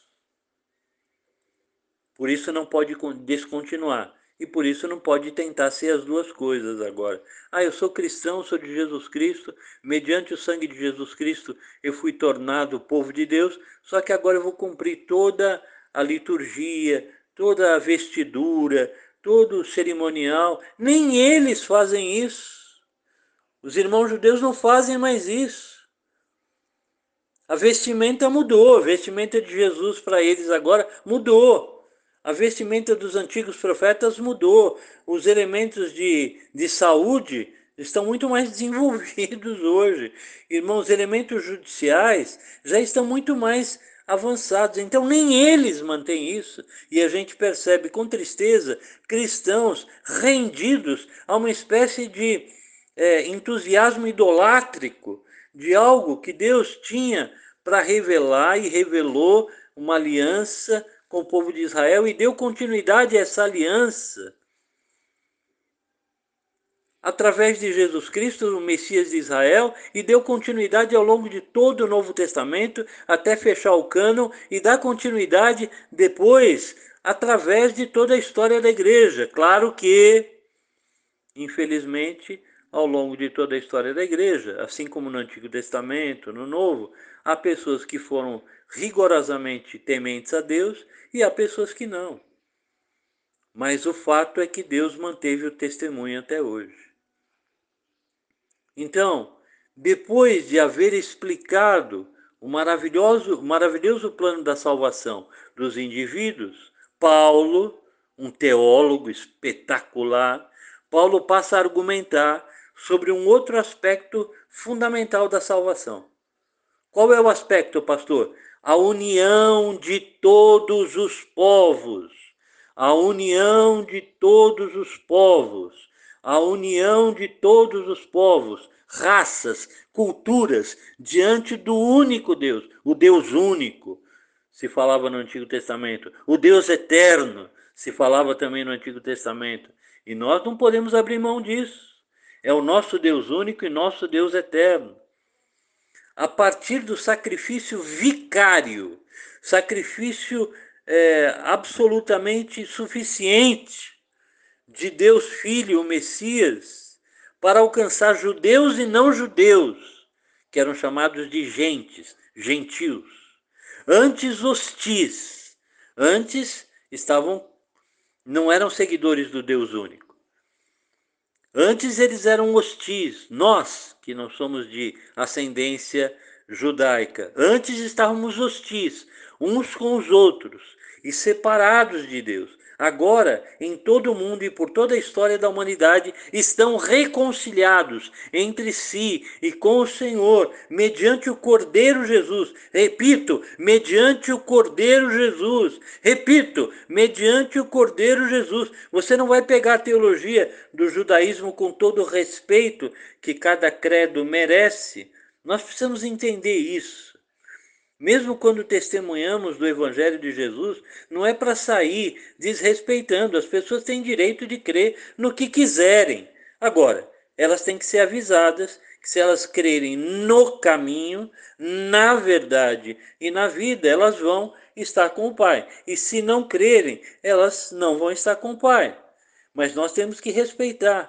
Por isso não pode descontinuar. E por isso não pode tentar ser as duas coisas agora. Ah, eu sou cristão, sou de Jesus Cristo, mediante o sangue de Jesus Cristo eu fui tornado povo de Deus, só que agora eu vou cumprir toda a liturgia, toda a vestidura, todo o cerimonial. Nem eles fazem isso. Os irmãos judeus não fazem mais isso. A vestimenta mudou, a vestimenta de Jesus para eles agora mudou. A vestimenta dos antigos profetas mudou. Os elementos de, de saúde estão muito mais desenvolvidos hoje. Irmãos, elementos judiciais já estão muito mais avançados. Então, nem eles mantêm isso. E a gente percebe com tristeza cristãos rendidos a uma espécie de é, entusiasmo idolátrico de algo que Deus tinha para revelar e revelou uma aliança com o povo de Israel e deu continuidade a essa aliança através de Jesus Cristo, o Messias de Israel, e deu continuidade ao longo de todo o Novo Testamento até fechar o cânon e dar continuidade depois através de toda a história da igreja. Claro que, infelizmente, ao longo de toda a história da igreja, assim como no Antigo Testamento, no Novo, há pessoas que foram rigorosamente tementes a Deus e há pessoas que não. Mas o fato é que Deus manteve o testemunho até hoje. Então, depois de haver explicado o maravilhoso, maravilhoso plano da salvação dos indivíduos, Paulo, um teólogo espetacular, Paulo passa a argumentar sobre um outro aspecto fundamental da salvação. Qual é o aspecto, pastor? A união de todos os povos. A união de todos os povos. A união de todos os povos, raças, culturas, diante do único Deus, o Deus único, se falava no Antigo Testamento. O Deus eterno, se falava também no Antigo Testamento. E nós não podemos abrir mão disso. É o nosso Deus único e nosso Deus eterno. A partir do sacrifício vicário, sacrifício é, absolutamente suficiente de Deus Filho, o Messias, para alcançar judeus e não judeus, que eram chamados de gentes, gentios. Antes hostis, antes estavam, não eram seguidores do Deus único. Antes eles eram hostis, nós, que não somos de ascendência judaica, antes estávamos hostis, uns com os outros, e separados de Deus. Agora, em todo o mundo e por toda a história da humanidade, estão reconciliados entre si e com o Senhor, mediante o Cordeiro Jesus. Repito, mediante o Cordeiro Jesus. Repito, mediante o Cordeiro Jesus. Você não vai pegar a teologia do judaísmo com todo o respeito que cada credo merece. Nós precisamos entender isso. Mesmo quando testemunhamos do Evangelho de Jesus, não é para sair desrespeitando. As pessoas têm direito de crer no que quiserem. Agora, elas têm que ser avisadas que se elas crerem no caminho, na verdade e na vida, elas vão estar com o Pai. E se não crerem, elas não vão estar com o Pai. Mas nós temos que respeitar.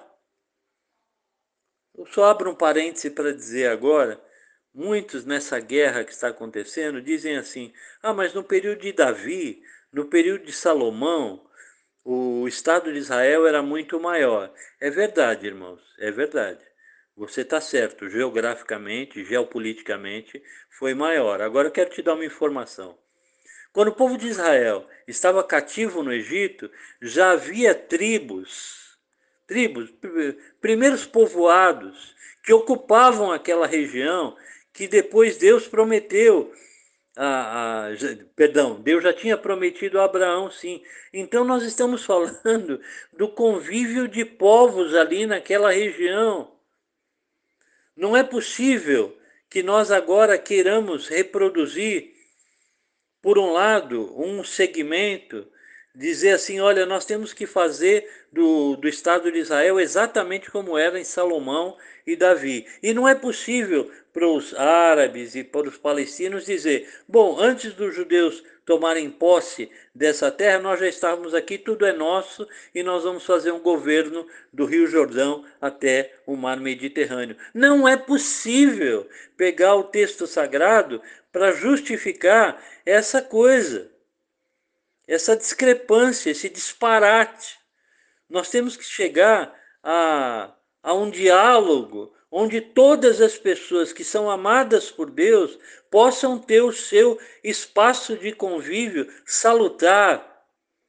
Eu só abro um parêntese para dizer agora, muitos nessa guerra que está acontecendo dizem assim, ah, mas no período de Davi, no período de Salomão, o Estado de Israel era muito maior. É verdade, irmãos, é verdade. Você está certo, geograficamente, geopoliticamente, foi maior. Agora eu quero te dar uma informação. Quando o povo de Israel estava cativo no Egito, já havia tribos, tribos, primeiros povoados, que ocupavam aquela região, que depois Deus prometeu, a, a, perdão, Deus já tinha prometido a Abraão, sim. Então nós estamos falando do convívio de povos ali naquela região. Não é possível que nós agora queiramos reproduzir, por um lado, um segmento, dizer assim, olha, nós temos que fazer do, do Estado de Israel exatamente como era em Salomão e Davi. E não é possível para os árabes e para os palestinos dizer, bom, antes dos judeus tomarem posse dessa terra, nós já estávamos aqui, tudo é nosso e nós vamos fazer um governo do Rio Jordão até o mar Mediterrâneo. Não é possível pegar o texto sagrado para justificar essa coisa, essa discrepância, esse disparate. Nós temos que chegar a, a um diálogo onde todas as pessoas que são amadas por Deus possam ter o seu espaço de convívio salutar,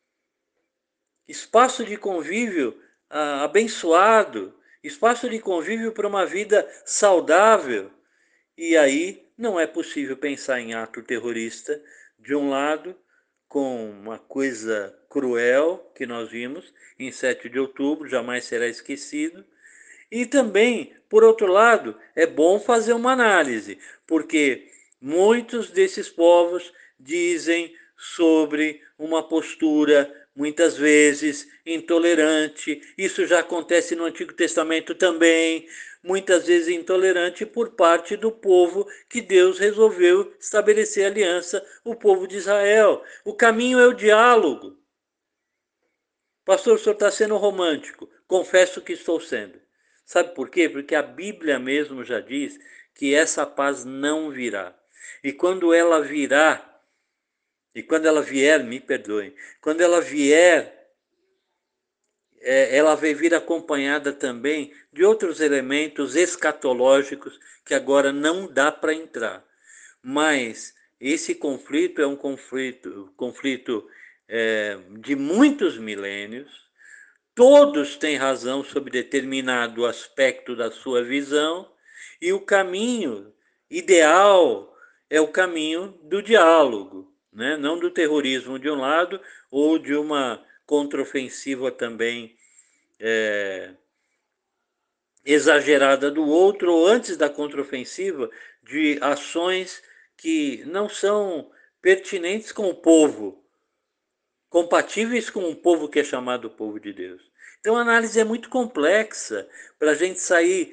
espaço de convívio ah, abençoado, espaço de convívio para uma vida saudável. E aí não é possível pensar em ato terrorista, de um lado, com uma coisa cruel que nós vimos em sete de outubro, jamais será esquecido. E também, por outro lado, é bom fazer uma análise, porque muitos desses povos dizem sobre uma postura, muitas vezes, intolerante. Isso já acontece no Antigo Testamento também, muitas vezes intolerante por parte do povo que Deus resolveu estabelecer aliança, o povo de Israel. O caminho é o diálogo. Pastor, o senhor está sendo romântico. Confesso que estou sendo. Sabe por quê? Porque a Bíblia mesmo já diz que essa paz não virá. E quando ela virá, e quando ela vier, me perdoem, quando ela vier, é, ela vai vir acompanhada também de outros elementos escatológicos que agora não dá para entrar. Mas esse conflito é um conflito, conflito é, de muitos milênios. Todos têm razão sobre determinado aspecto da sua visão, e o caminho ideal é o caminho do diálogo, né? Não do terrorismo de um lado ou de uma contraofensiva também é, exagerada do outro, ou antes da contraofensiva, de ações que não são pertinentes com o povo, compatíveis com o povo que é chamado povo de Deus. Então a análise é muito complexa para a gente sair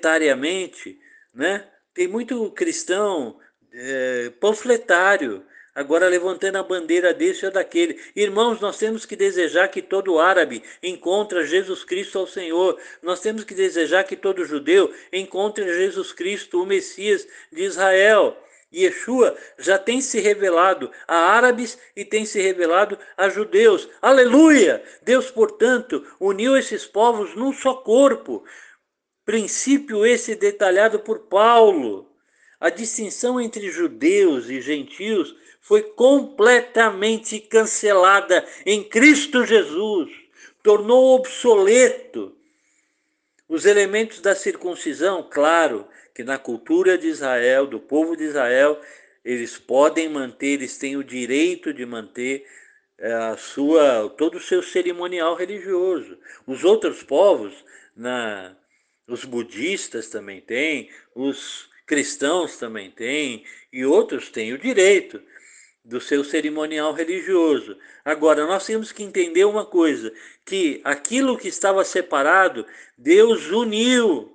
panfletariamente, né? Tem muito cristão é, panfletário. agora levantando a bandeira desse ou daquele. Irmãos, nós temos que desejar que todo árabe encontre Jesus Cristo ao Senhor. Nós temos que desejar que todo judeu encontre Jesus Cristo, o Messias de Israel. Yeshua já tem se revelado a árabes e tem se revelado a judeus. Aleluia! Deus, portanto, uniu esses povos num só corpo. Princípio esse detalhado por Paulo. A distinção entre judeus e gentios foi completamente cancelada em Cristo Jesus. Tornou obsoleto os elementos da circuncisão. Claro que na cultura de Israel, do povo de Israel, eles podem manter, eles têm o direito de manter a sua, todo o seu cerimonial religioso. Os outros povos, na, os budistas também têm, os cristãos também têm, e outros têm o direito do seu cerimonial religioso. Agora, nós temos que entender uma coisa, que aquilo que estava separado, Deus uniu.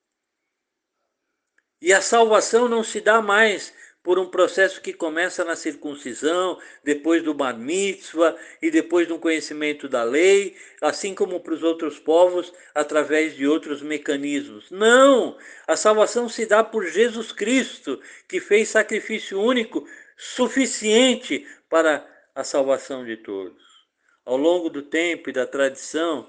E a salvação não se dá mais por um processo que começa na circuncisão, depois do bar mitzvah e depois do conhecimento da lei, assim como para os outros povos, através de outros mecanismos. Não! A salvação se dá por Jesus Cristo, que fez sacrifício único suficiente para a salvação de todos. Ao longo do tempo e da tradição,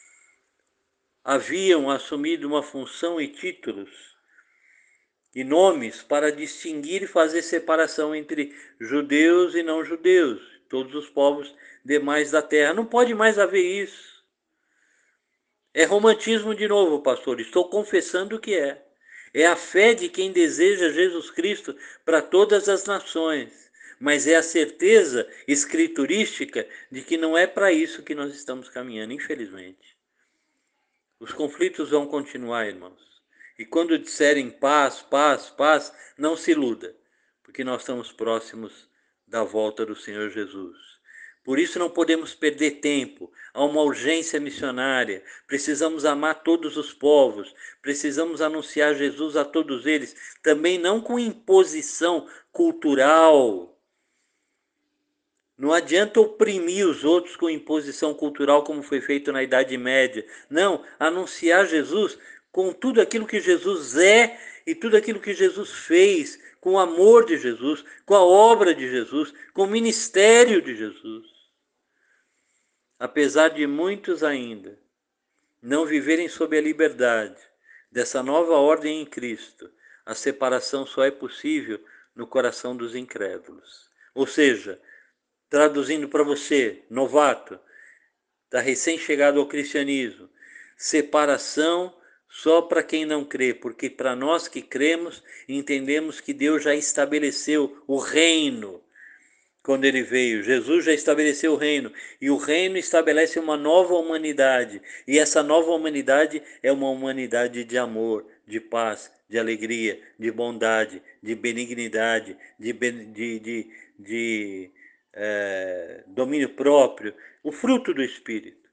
haviam assumido uma função e títulos e nomes para distinguir e fazer separação entre judeus e não judeus, todos os povos demais da terra. Não pode mais haver isso. É romantismo de novo, pastor. Estou confessando que é. É a fé de quem deseja Jesus Cristo para todas as nações. Mas é a certeza escriturística de que não é para isso que nós estamos caminhando, infelizmente. Os conflitos vão continuar, irmãos. E quando disserem paz, paz, paz, não se iluda, porque nós estamos próximos da volta do Senhor Jesus. Por isso não podemos perder tempo. Há uma urgência missionária. Precisamos amar todos os povos. Precisamos anunciar Jesus a todos eles. Também não com imposição cultural. Não adianta oprimir os outros com imposição cultural como foi feito na Idade Média. Não, anunciar Jesus com tudo aquilo que Jesus é e tudo aquilo que Jesus fez, com o amor de Jesus, com a obra de Jesus, com o ministério de Jesus. Apesar de muitos ainda não viverem sob a liberdade dessa nova ordem em Cristo, a separação só é possível no coração dos incrédulos. Ou seja, traduzindo para você, novato, está recém-chegado ao cristianismo, separação só para quem não crê, porque para nós que cremos, entendemos que Deus já estabeleceu o reino quando ele veio. Jesus já estabeleceu o reino, e o reino estabelece uma nova humanidade, e essa nova humanidade é uma humanidade de amor, de paz, de alegria, de bondade, de benignidade, de, de, de, de é, domínio próprio, o fruto do Espírito.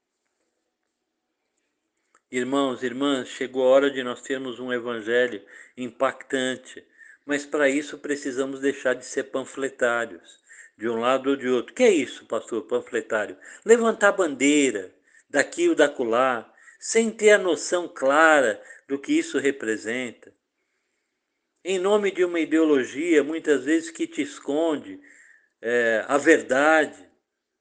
Irmãos, irmãs, chegou a hora de nós termos um evangelho impactante, mas para isso precisamos deixar de ser panfletários, de um lado ou de outro. O que é isso, pastor, panfletário? Levantar bandeira, daqui ou dacolá, sem ter a noção clara do que isso representa. Em nome de uma ideologia, muitas vezes, que te esconde é, a verdade.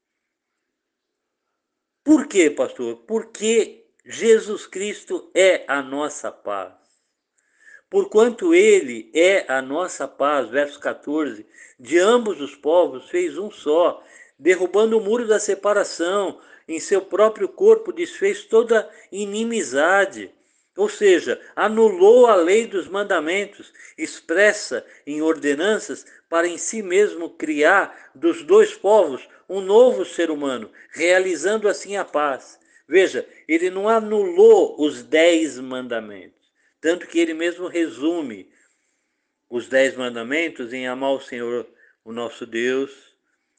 Por quê, pastor? Porque Jesus Cristo é a nossa paz. Porquanto ele é a nossa paz, verso quatorze, de ambos os povos fez um só, derrubando o muro da separação, em seu próprio corpo desfez toda inimizade. Ou seja, anulou a lei dos mandamentos, expressa em ordenanças, para em si mesmo criar dos dois povos um novo ser humano, realizando assim a paz. Veja, ele não anulou os dez mandamentos, tanto que ele mesmo resume os dez mandamentos em amar o Senhor, o nosso Deus,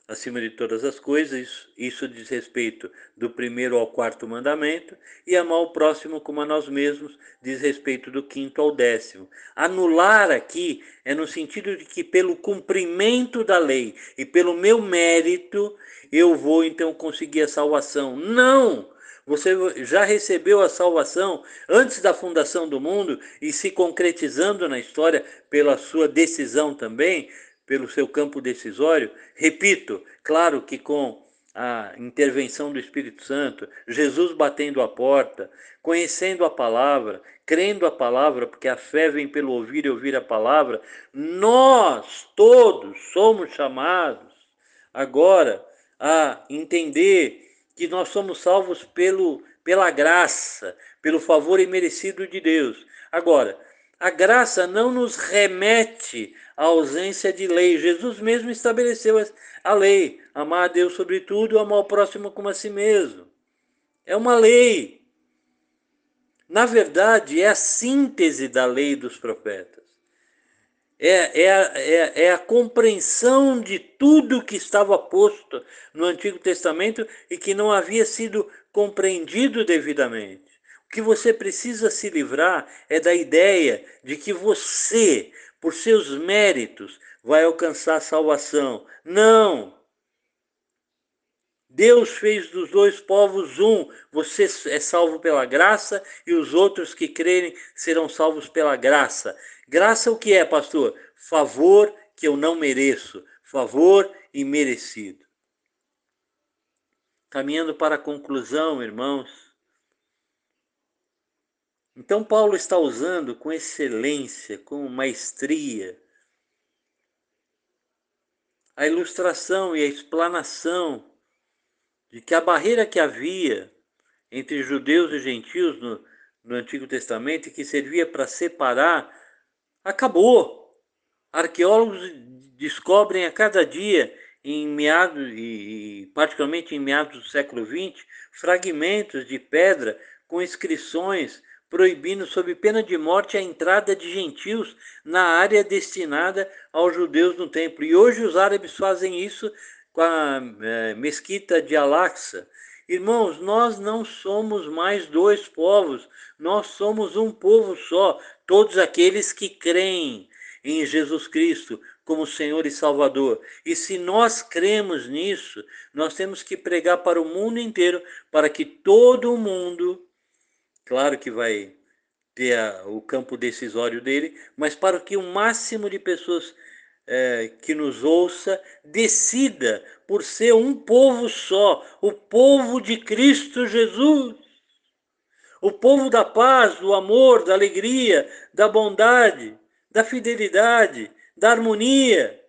acima de todas as coisas, isso diz respeito do primeiro ao quarto mandamento, e amar o próximo como a nós mesmos diz respeito do quinto ao décimo. Anular aqui é no sentido de que pelo cumprimento da lei e pelo meu mérito eu vou então conseguir a salvação. Não! Você já recebeu a salvação antes da fundação do mundo e se concretizando na história pela sua decisão também, pelo seu campo decisório. Repito, claro que com a intervenção do Espírito Santo, Jesus batendo a porta, conhecendo a palavra, crendo a palavra, porque a fé vem pelo ouvir e ouvir a palavra, nós todos somos chamados agora a entender que nós somos salvos pelo, pela graça, pelo favor imerecido de Deus. Agora, a graça não nos remete à ausência de lei. Jesus mesmo estabeleceu a lei: amar a Deus sobre tudo, amar o próximo como a si mesmo. É uma lei. Na verdade, é a síntese da lei dos profetas. É, é, a, é, é a compreensão de tudo que estava posto no Antigo Testamento e que não havia sido compreendido devidamente. O que você precisa se livrar é da ideia de que você, por seus méritos, vai alcançar a salvação. Não! Deus fez dos dois povos um. Você é salvo pela graça e os outros que crerem serão salvos pela graça. Graça o que é, pastor? Favor que eu não mereço. Favor imerecido. Caminhando para a conclusão, irmãos. Então Paulo está usando com excelência, com maestria, a ilustração e a explanação de que a barreira que havia entre judeus e gentios no, no Antigo Testamento, que servia para separar, acabou. Arqueólogos descobrem a cada dia, em meados, e, e particularmente em meados do século vinte, fragmentos de pedra com inscrições proibindo, sob pena de morte, a entrada de gentios na área destinada aos judeus no templo. E hoje os árabes fazem isso com a é, mesquita de Al-Aqsa. Irmãos, nós não somos mais dois povos, nós somos um povo só, todos aqueles que creem em Jesus Cristo como Senhor e Salvador. E se nós cremos nisso, nós temos que pregar para o mundo inteiro, para que todo mundo, claro que vai ter a, o campo decisório dele, mas para que o máximo de pessoas é, que nos ouça decida por ser um povo só, o povo de Cristo Jesus. O povo da paz, do amor, da alegria, da bondade, da fidelidade, da harmonia.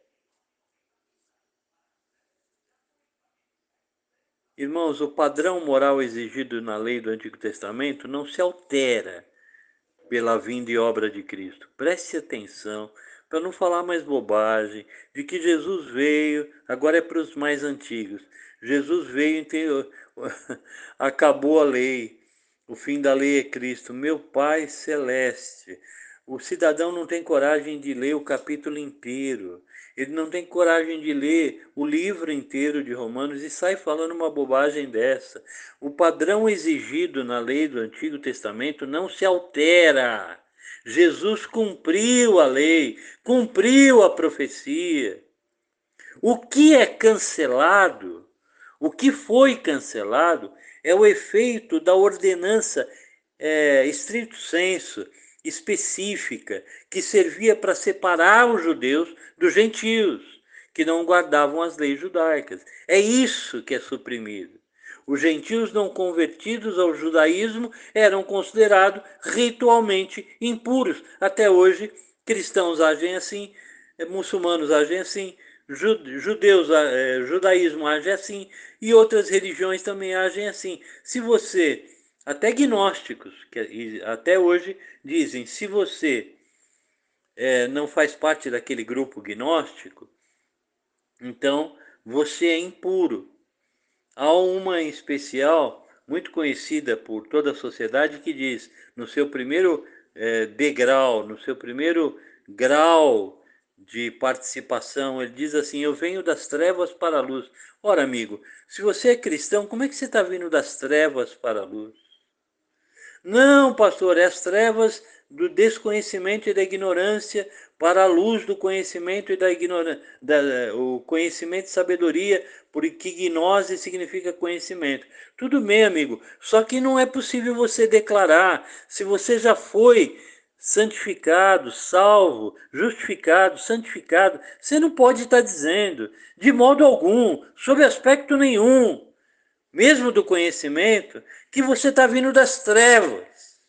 Irmãos, o padrão moral exigido na lei do Antigo Testamento não se altera pela vinda e obra de Cristo. Preste atenção, para não falar mais bobagem, de que Jesus veio, agora é para os mais antigos. Jesus veio e acabou a lei. O fim da lei é Cristo, meu Pai Celeste. O cidadão não tem coragem de ler o capítulo inteiro. Ele não tem coragem de ler o livro inteiro de Romanos e sai falando uma bobagem dessa. O padrão exigido na lei do Antigo Testamento não se altera. Jesus cumpriu a lei, cumpriu a profecia. O que é cancelado, o que foi cancelado, é o efeito da ordenança é, estrito sensu, específica, que servia para separar os judeus dos gentios, que não guardavam as leis judaicas. É isso que é suprimido. Os gentios não convertidos ao judaísmo eram considerados ritualmente impuros. Até hoje, cristãos agem assim, muçulmanos agem assim, judeus, judaísmo age assim, e outras religiões também agem assim. Se você, até gnósticos, que até hoje dizem, se você é, não faz parte daquele grupo gnóstico, então você é impuro. Há uma em especial, muito conhecida por toda a sociedade, que diz, no seu primeiro é, degrau, no seu primeiro grau de participação. Ele diz assim: eu venho das trevas para a luz. Ora, amigo, se você é cristão, como é que você está vindo das trevas para a luz? Não, pastor, é as trevas do desconhecimento e da ignorância para a luz do conhecimento e da ignorância, o conhecimento e sabedoria, porque gnose significa conhecimento. Tudo bem, amigo, só que não é possível você declarar, se você já foi santificado, salvo, justificado, santificado, você não pode estar dizendo, de modo algum, sob aspecto nenhum, mesmo do conhecimento, que você está vindo das trevas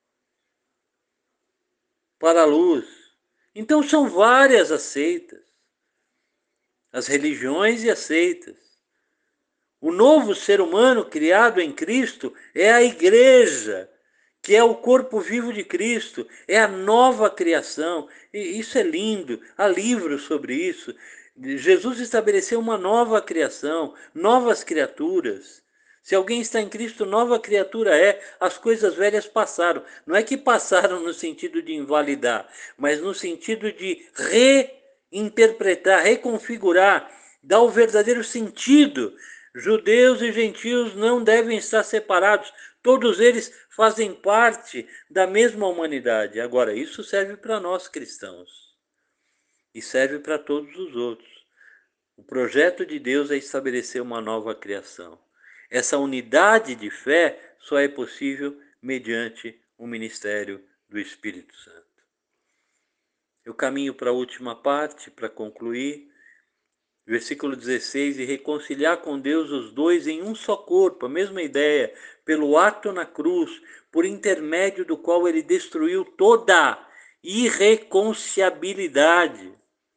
para a luz. Então são várias as seitas, as religiões e as seitas. O novo ser humano criado em Cristo é a igreja, que é o corpo vivo de Cristo, é a nova criação. E isso é lindo, há livros sobre isso. Jesus estabeleceu uma nova criação, novas criaturas. Se alguém está em Cristo, nova criatura é. As coisas velhas passaram. Não é que passaram no sentido de invalidar, mas no sentido de reinterpretar, reconfigurar, dar o verdadeiro sentido. Judeus e gentios não devem estar separados. Todos eles fazem parte da mesma humanidade. Agora, isso serve para nós cristãos. E serve para todos os outros. O projeto de Deus é estabelecer uma nova criação. Essa unidade de fé só é possível mediante o ministério do Espírito Santo. Eu caminho para a última parte, para concluir. Versículo dezesseis, e reconciliar com Deus os dois em um só corpo, a mesma ideia, pelo ato na cruz, por intermédio do qual ele destruiu toda irreconciliabilidade.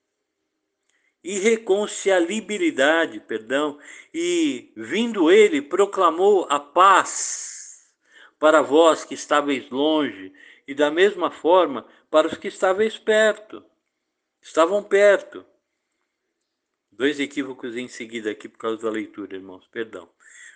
Irreconciliabilidade, perdão, e vindo ele, proclamou a paz para vós que estáveis longe, e da mesma forma para os que estáveis perto, estavam perto. Dois equívocos em seguida aqui por causa da leitura, irmãos, perdão.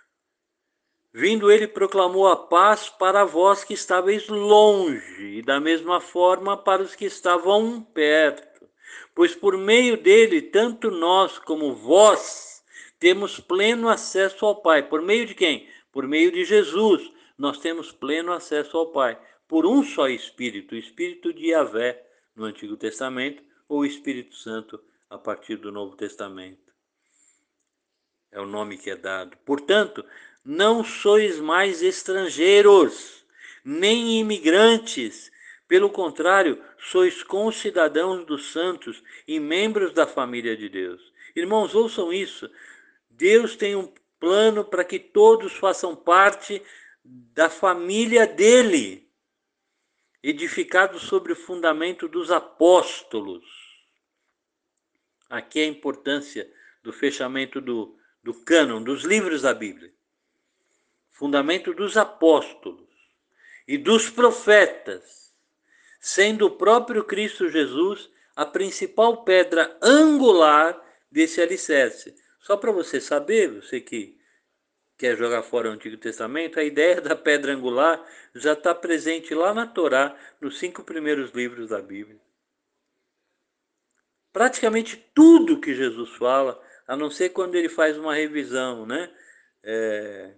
Vindo ele, proclamou a paz para vós que estáveis longe, e da mesma forma para os que estavam perto. Pois por meio dele, tanto nós como vós, temos pleno acesso ao Pai. Por meio de quem? Por meio de Jesus, nós temos pleno acesso ao Pai. Por um só Espírito, o Espírito de Yahvé, no Antigo Testamento, ou o Espírito Santo, a partir do Novo Testamento. É o nome que é dado. Portanto, não sois mais estrangeiros, nem imigrantes. Pelo contrário, sois concidadãos dos santos e membros da família de Deus. Irmãos, ouçam isso. Deus tem um plano para que todos façam parte da família dele, edificados sobre o fundamento dos apóstolos. Aqui é a importância do fechamento do, do cânon, dos livros da Bíblia. Fundamento dos apóstolos e dos profetas, sendo o próprio Cristo Jesus a principal pedra angular desse alicerce. Só para você saber, você que quer jogar fora o Antigo Testamento, a ideia da pedra angular já está presente lá na Torá, nos cinco primeiros livros da Bíblia. Praticamente tudo que Jesus fala, a não ser quando ele faz uma revisão, né? É,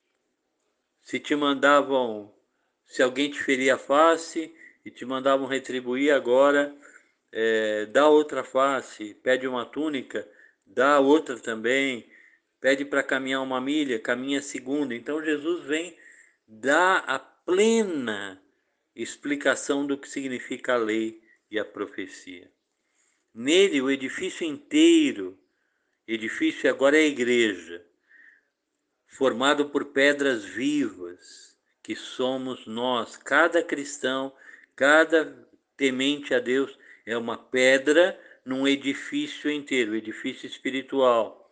se te mandavam, se alguém te feria a face e te mandavam retribuir, agora é, dá outra face, pede uma túnica, dá outra também, pede para caminhar uma milha, caminha a segunda. Então Jesus vem dar a plena explicação do que significa a lei e a profecia. Nele, o edifício inteiro, edifício agora é a igreja, formado por pedras vivas, que somos nós. Cada cristão, cada temente a Deus é uma pedra num edifício inteiro, edifício espiritual.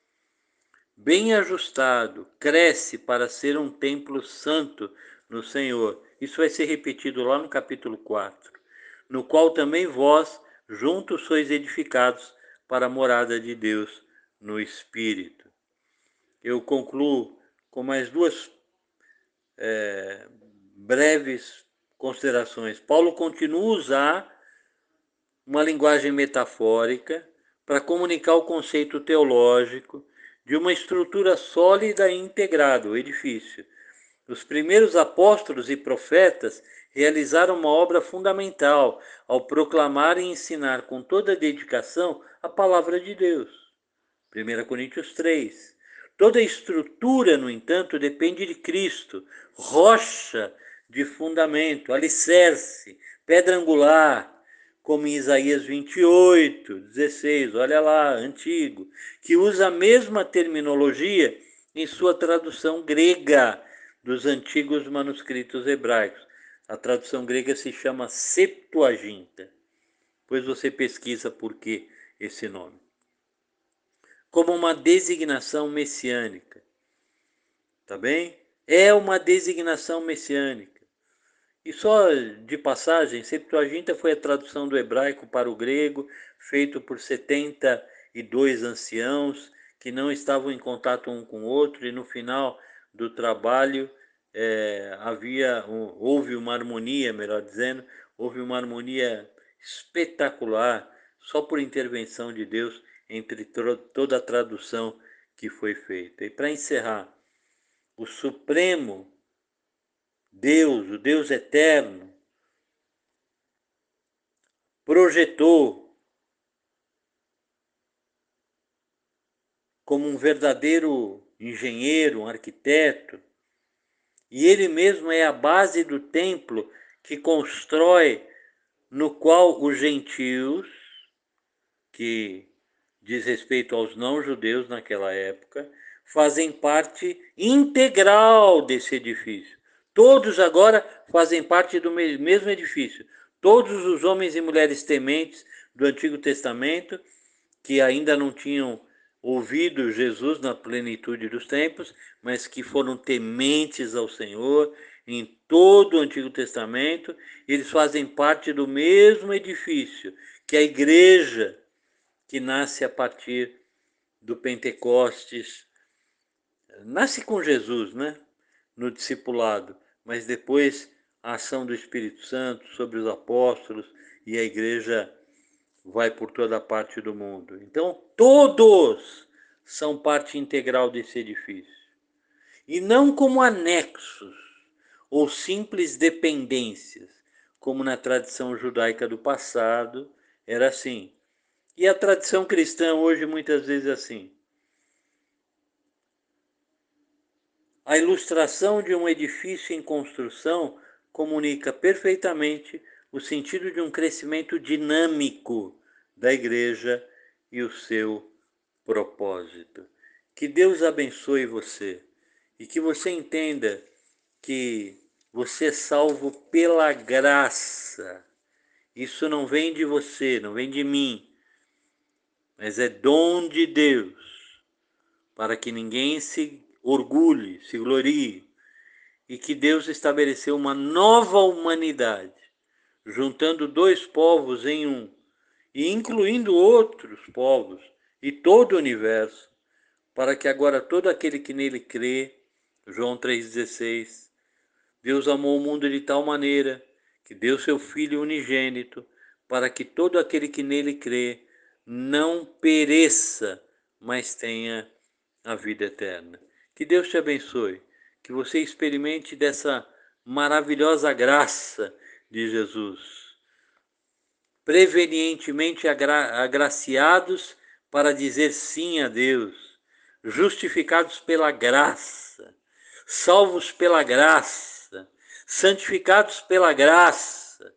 Bem ajustado, cresce para ser um templo santo no Senhor. Isso vai ser repetido lá no capítulo quatro. No qual também vós, juntos, sois edificados para a morada de Deus no Espírito. Eu concluo com mais duas é, breves considerações. Paulo continua a usar uma linguagem metafórica para comunicar o conceito teológico de uma estrutura sólida e integrada, o edifício. Os primeiros apóstolos e profetas realizaram uma obra fundamental ao proclamar e ensinar com toda dedicação a palavra de Deus. primeira Coríntios três. Toda estrutura, no entanto, depende de Cristo, rocha de fundamento, alicerce, pedra angular, como em Isaías vinte e oito, dezesseis, olha lá, antigo, que usa a mesma terminologia em sua tradução grega dos antigos manuscritos hebraicos. A tradução grega se chama Septuaginta. Depois você pesquisa por que esse nome. Como uma designação messiânica. Tá bem? É uma designação messiânica. E só de passagem, Septuaginta foi a tradução do hebraico para o grego, feito por setenta e dois anciãos que não estavam em contato um com o outro, e no final do trabalho é, havia, houve uma harmonia, melhor dizendo, houve uma harmonia espetacular, só por intervenção de Deus, entre toda a tradução que foi feita. E para encerrar, o Supremo Deus, o Deus eterno, projetou como um verdadeiro engenheiro, um arquiteto, e ele mesmo é a base do templo que constrói, no qual os gentios, que diz respeito aos não-judeus naquela época, fazem parte integral desse edifício. Todos agora fazem parte do mesmo edifício. Todos os homens e mulheres tementes do Antigo Testamento, que ainda não tinham ouvido Jesus na plenitude dos tempos, mas que foram tementes ao Senhor em todo o Antigo Testamento, eles fazem parte do mesmo edifício, que é a igreja, que nasce a partir do Pentecostes, nasce com Jesus, né? No discipulado, mas depois a ação do Espírito Santo sobre os apóstolos, e a igreja vai por toda parte do mundo. Então, todos são parte integral desse edifício. E não como anexos ou simples dependências, como na tradição judaica do passado era assim. E a tradição cristã hoje muitas vezes é assim. A ilustração de um edifício em construção comunica perfeitamente o sentido de um crescimento dinâmico da igreja e o seu propósito. Que Deus abençoe você e que você entenda que você é salvo pela graça. Isso não vem de você, não vem de mim, mas é dom de Deus, para que ninguém se orgulhe, se glorie, e que Deus estabeleceu uma nova humanidade, juntando dois povos em um, e incluindo outros povos e todo o universo, para que agora todo aquele que nele crê, João três dezesseis, Deus amou o mundo de tal maneira que deu seu Filho unigênito, para que todo aquele que nele crê não pereça, mas tenha a vida eterna. Que Deus te abençoe, que você experimente dessa maravilhosa graça de Jesus. Prevenientemente agra agraciados para dizer sim a Deus, justificados pela graça, salvos pela graça, santificados pela graça,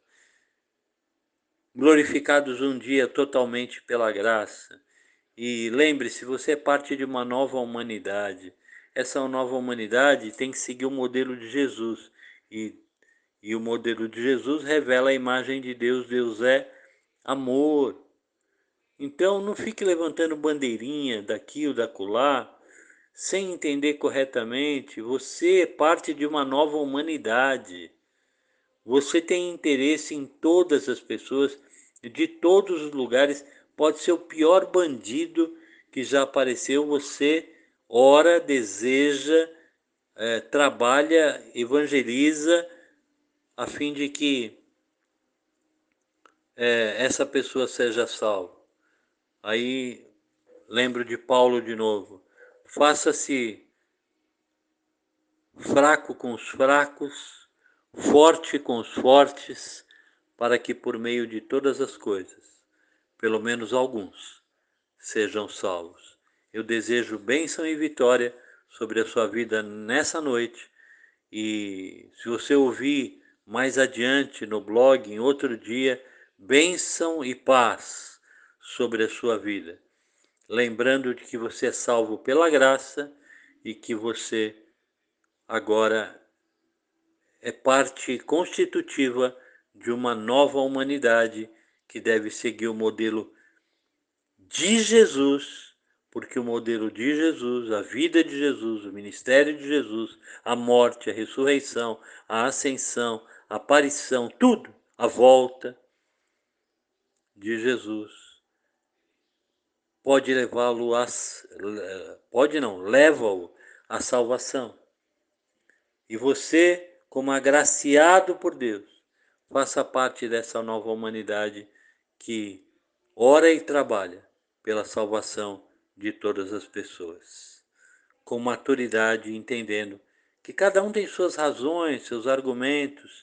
glorificados um dia totalmente pela graça. E lembre-se, você é parte de uma nova humanidade. Essa nova humanidade tem que seguir o modelo de Jesus. E, e o modelo de Jesus revela a imagem de Deus. Deus é amor. Então não fique levantando bandeirinha daqui ou dacolá, sem entender corretamente. Você é parte de uma nova humanidade. Você tem interesse em todas as pessoas, de todos os lugares. Pode ser o pior bandido que já apareceu. Você ora, deseja, é, trabalha, evangeliza, a fim de que é, essa pessoa seja salva. Aí lembro de Paulo de novo. Faça-se fraco com os fracos, forte com os fortes, para que por meio de todas as coisas, pelo menos alguns, sejam salvos. Eu desejo bênção e vitória sobre a sua vida nessa noite. E se você ouvir mais adiante no blog, em outro dia, bênção e paz sobre a sua vida. Lembrando de que você é salvo pela graça e que você agora é parte constitutiva de uma nova humanidade que deve seguir o modelo de Jesus, porque o modelo de Jesus, a vida de Jesus, o ministério de Jesus, a morte, a ressurreição, a ascensão, a aparição, tudo, a volta de Jesus, pode levá-lo a, pode não, leva-o à salvação. E você, como agraciado por Deus, faça parte dessa nova humanidade que ora e trabalha pela salvação de todas as pessoas, com maturidade, entendendo que cada um tem suas razões, seus argumentos.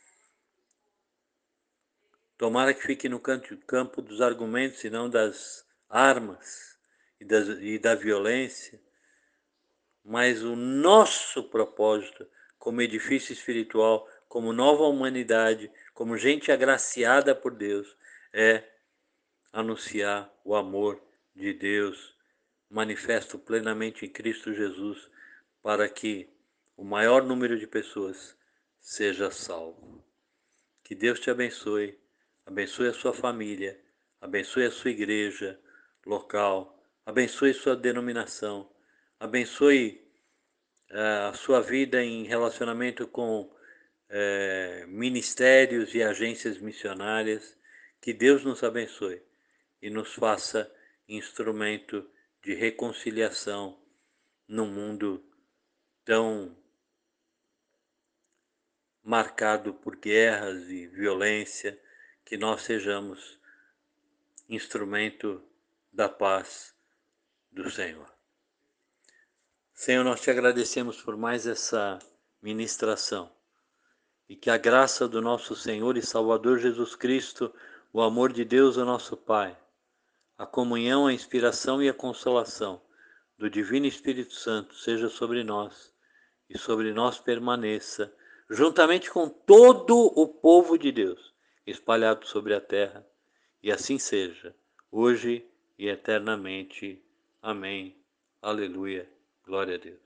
Tomara que fique no campo dos argumentos e não das armas e, das, e da violência. Mas o nosso propósito como edifício espiritual, como nova humanidade, como gente agraciada por Deus, é anunciar o amor de Deus manifesto plenamente em Cristo Jesus, para que o maior número de pessoas seja salvo. Que Deus te abençoe, abençoe a sua família, abençoe a sua igreja local, abençoe sua denominação, abençoe uh, a sua vida em relacionamento com uh, ministérios e agências missionárias. Que Deus nos abençoe e nos faça instrumento de reconciliação num mundo tão marcado por guerras e violência, que nós sejamos instrumento da paz do Senhor. Senhor, nós te agradecemos por mais essa ministração e que a graça do nosso Senhor e Salvador Jesus Cristo, o amor de Deus, o nosso Pai, a comunhão, a inspiração e a consolação do Divino Espírito Santo seja sobre nós e sobre nós permaneça, juntamente com todo o povo de Deus, espalhado sobre a terra, e assim seja, hoje e eternamente. Amém. Aleluia. Glória a Deus.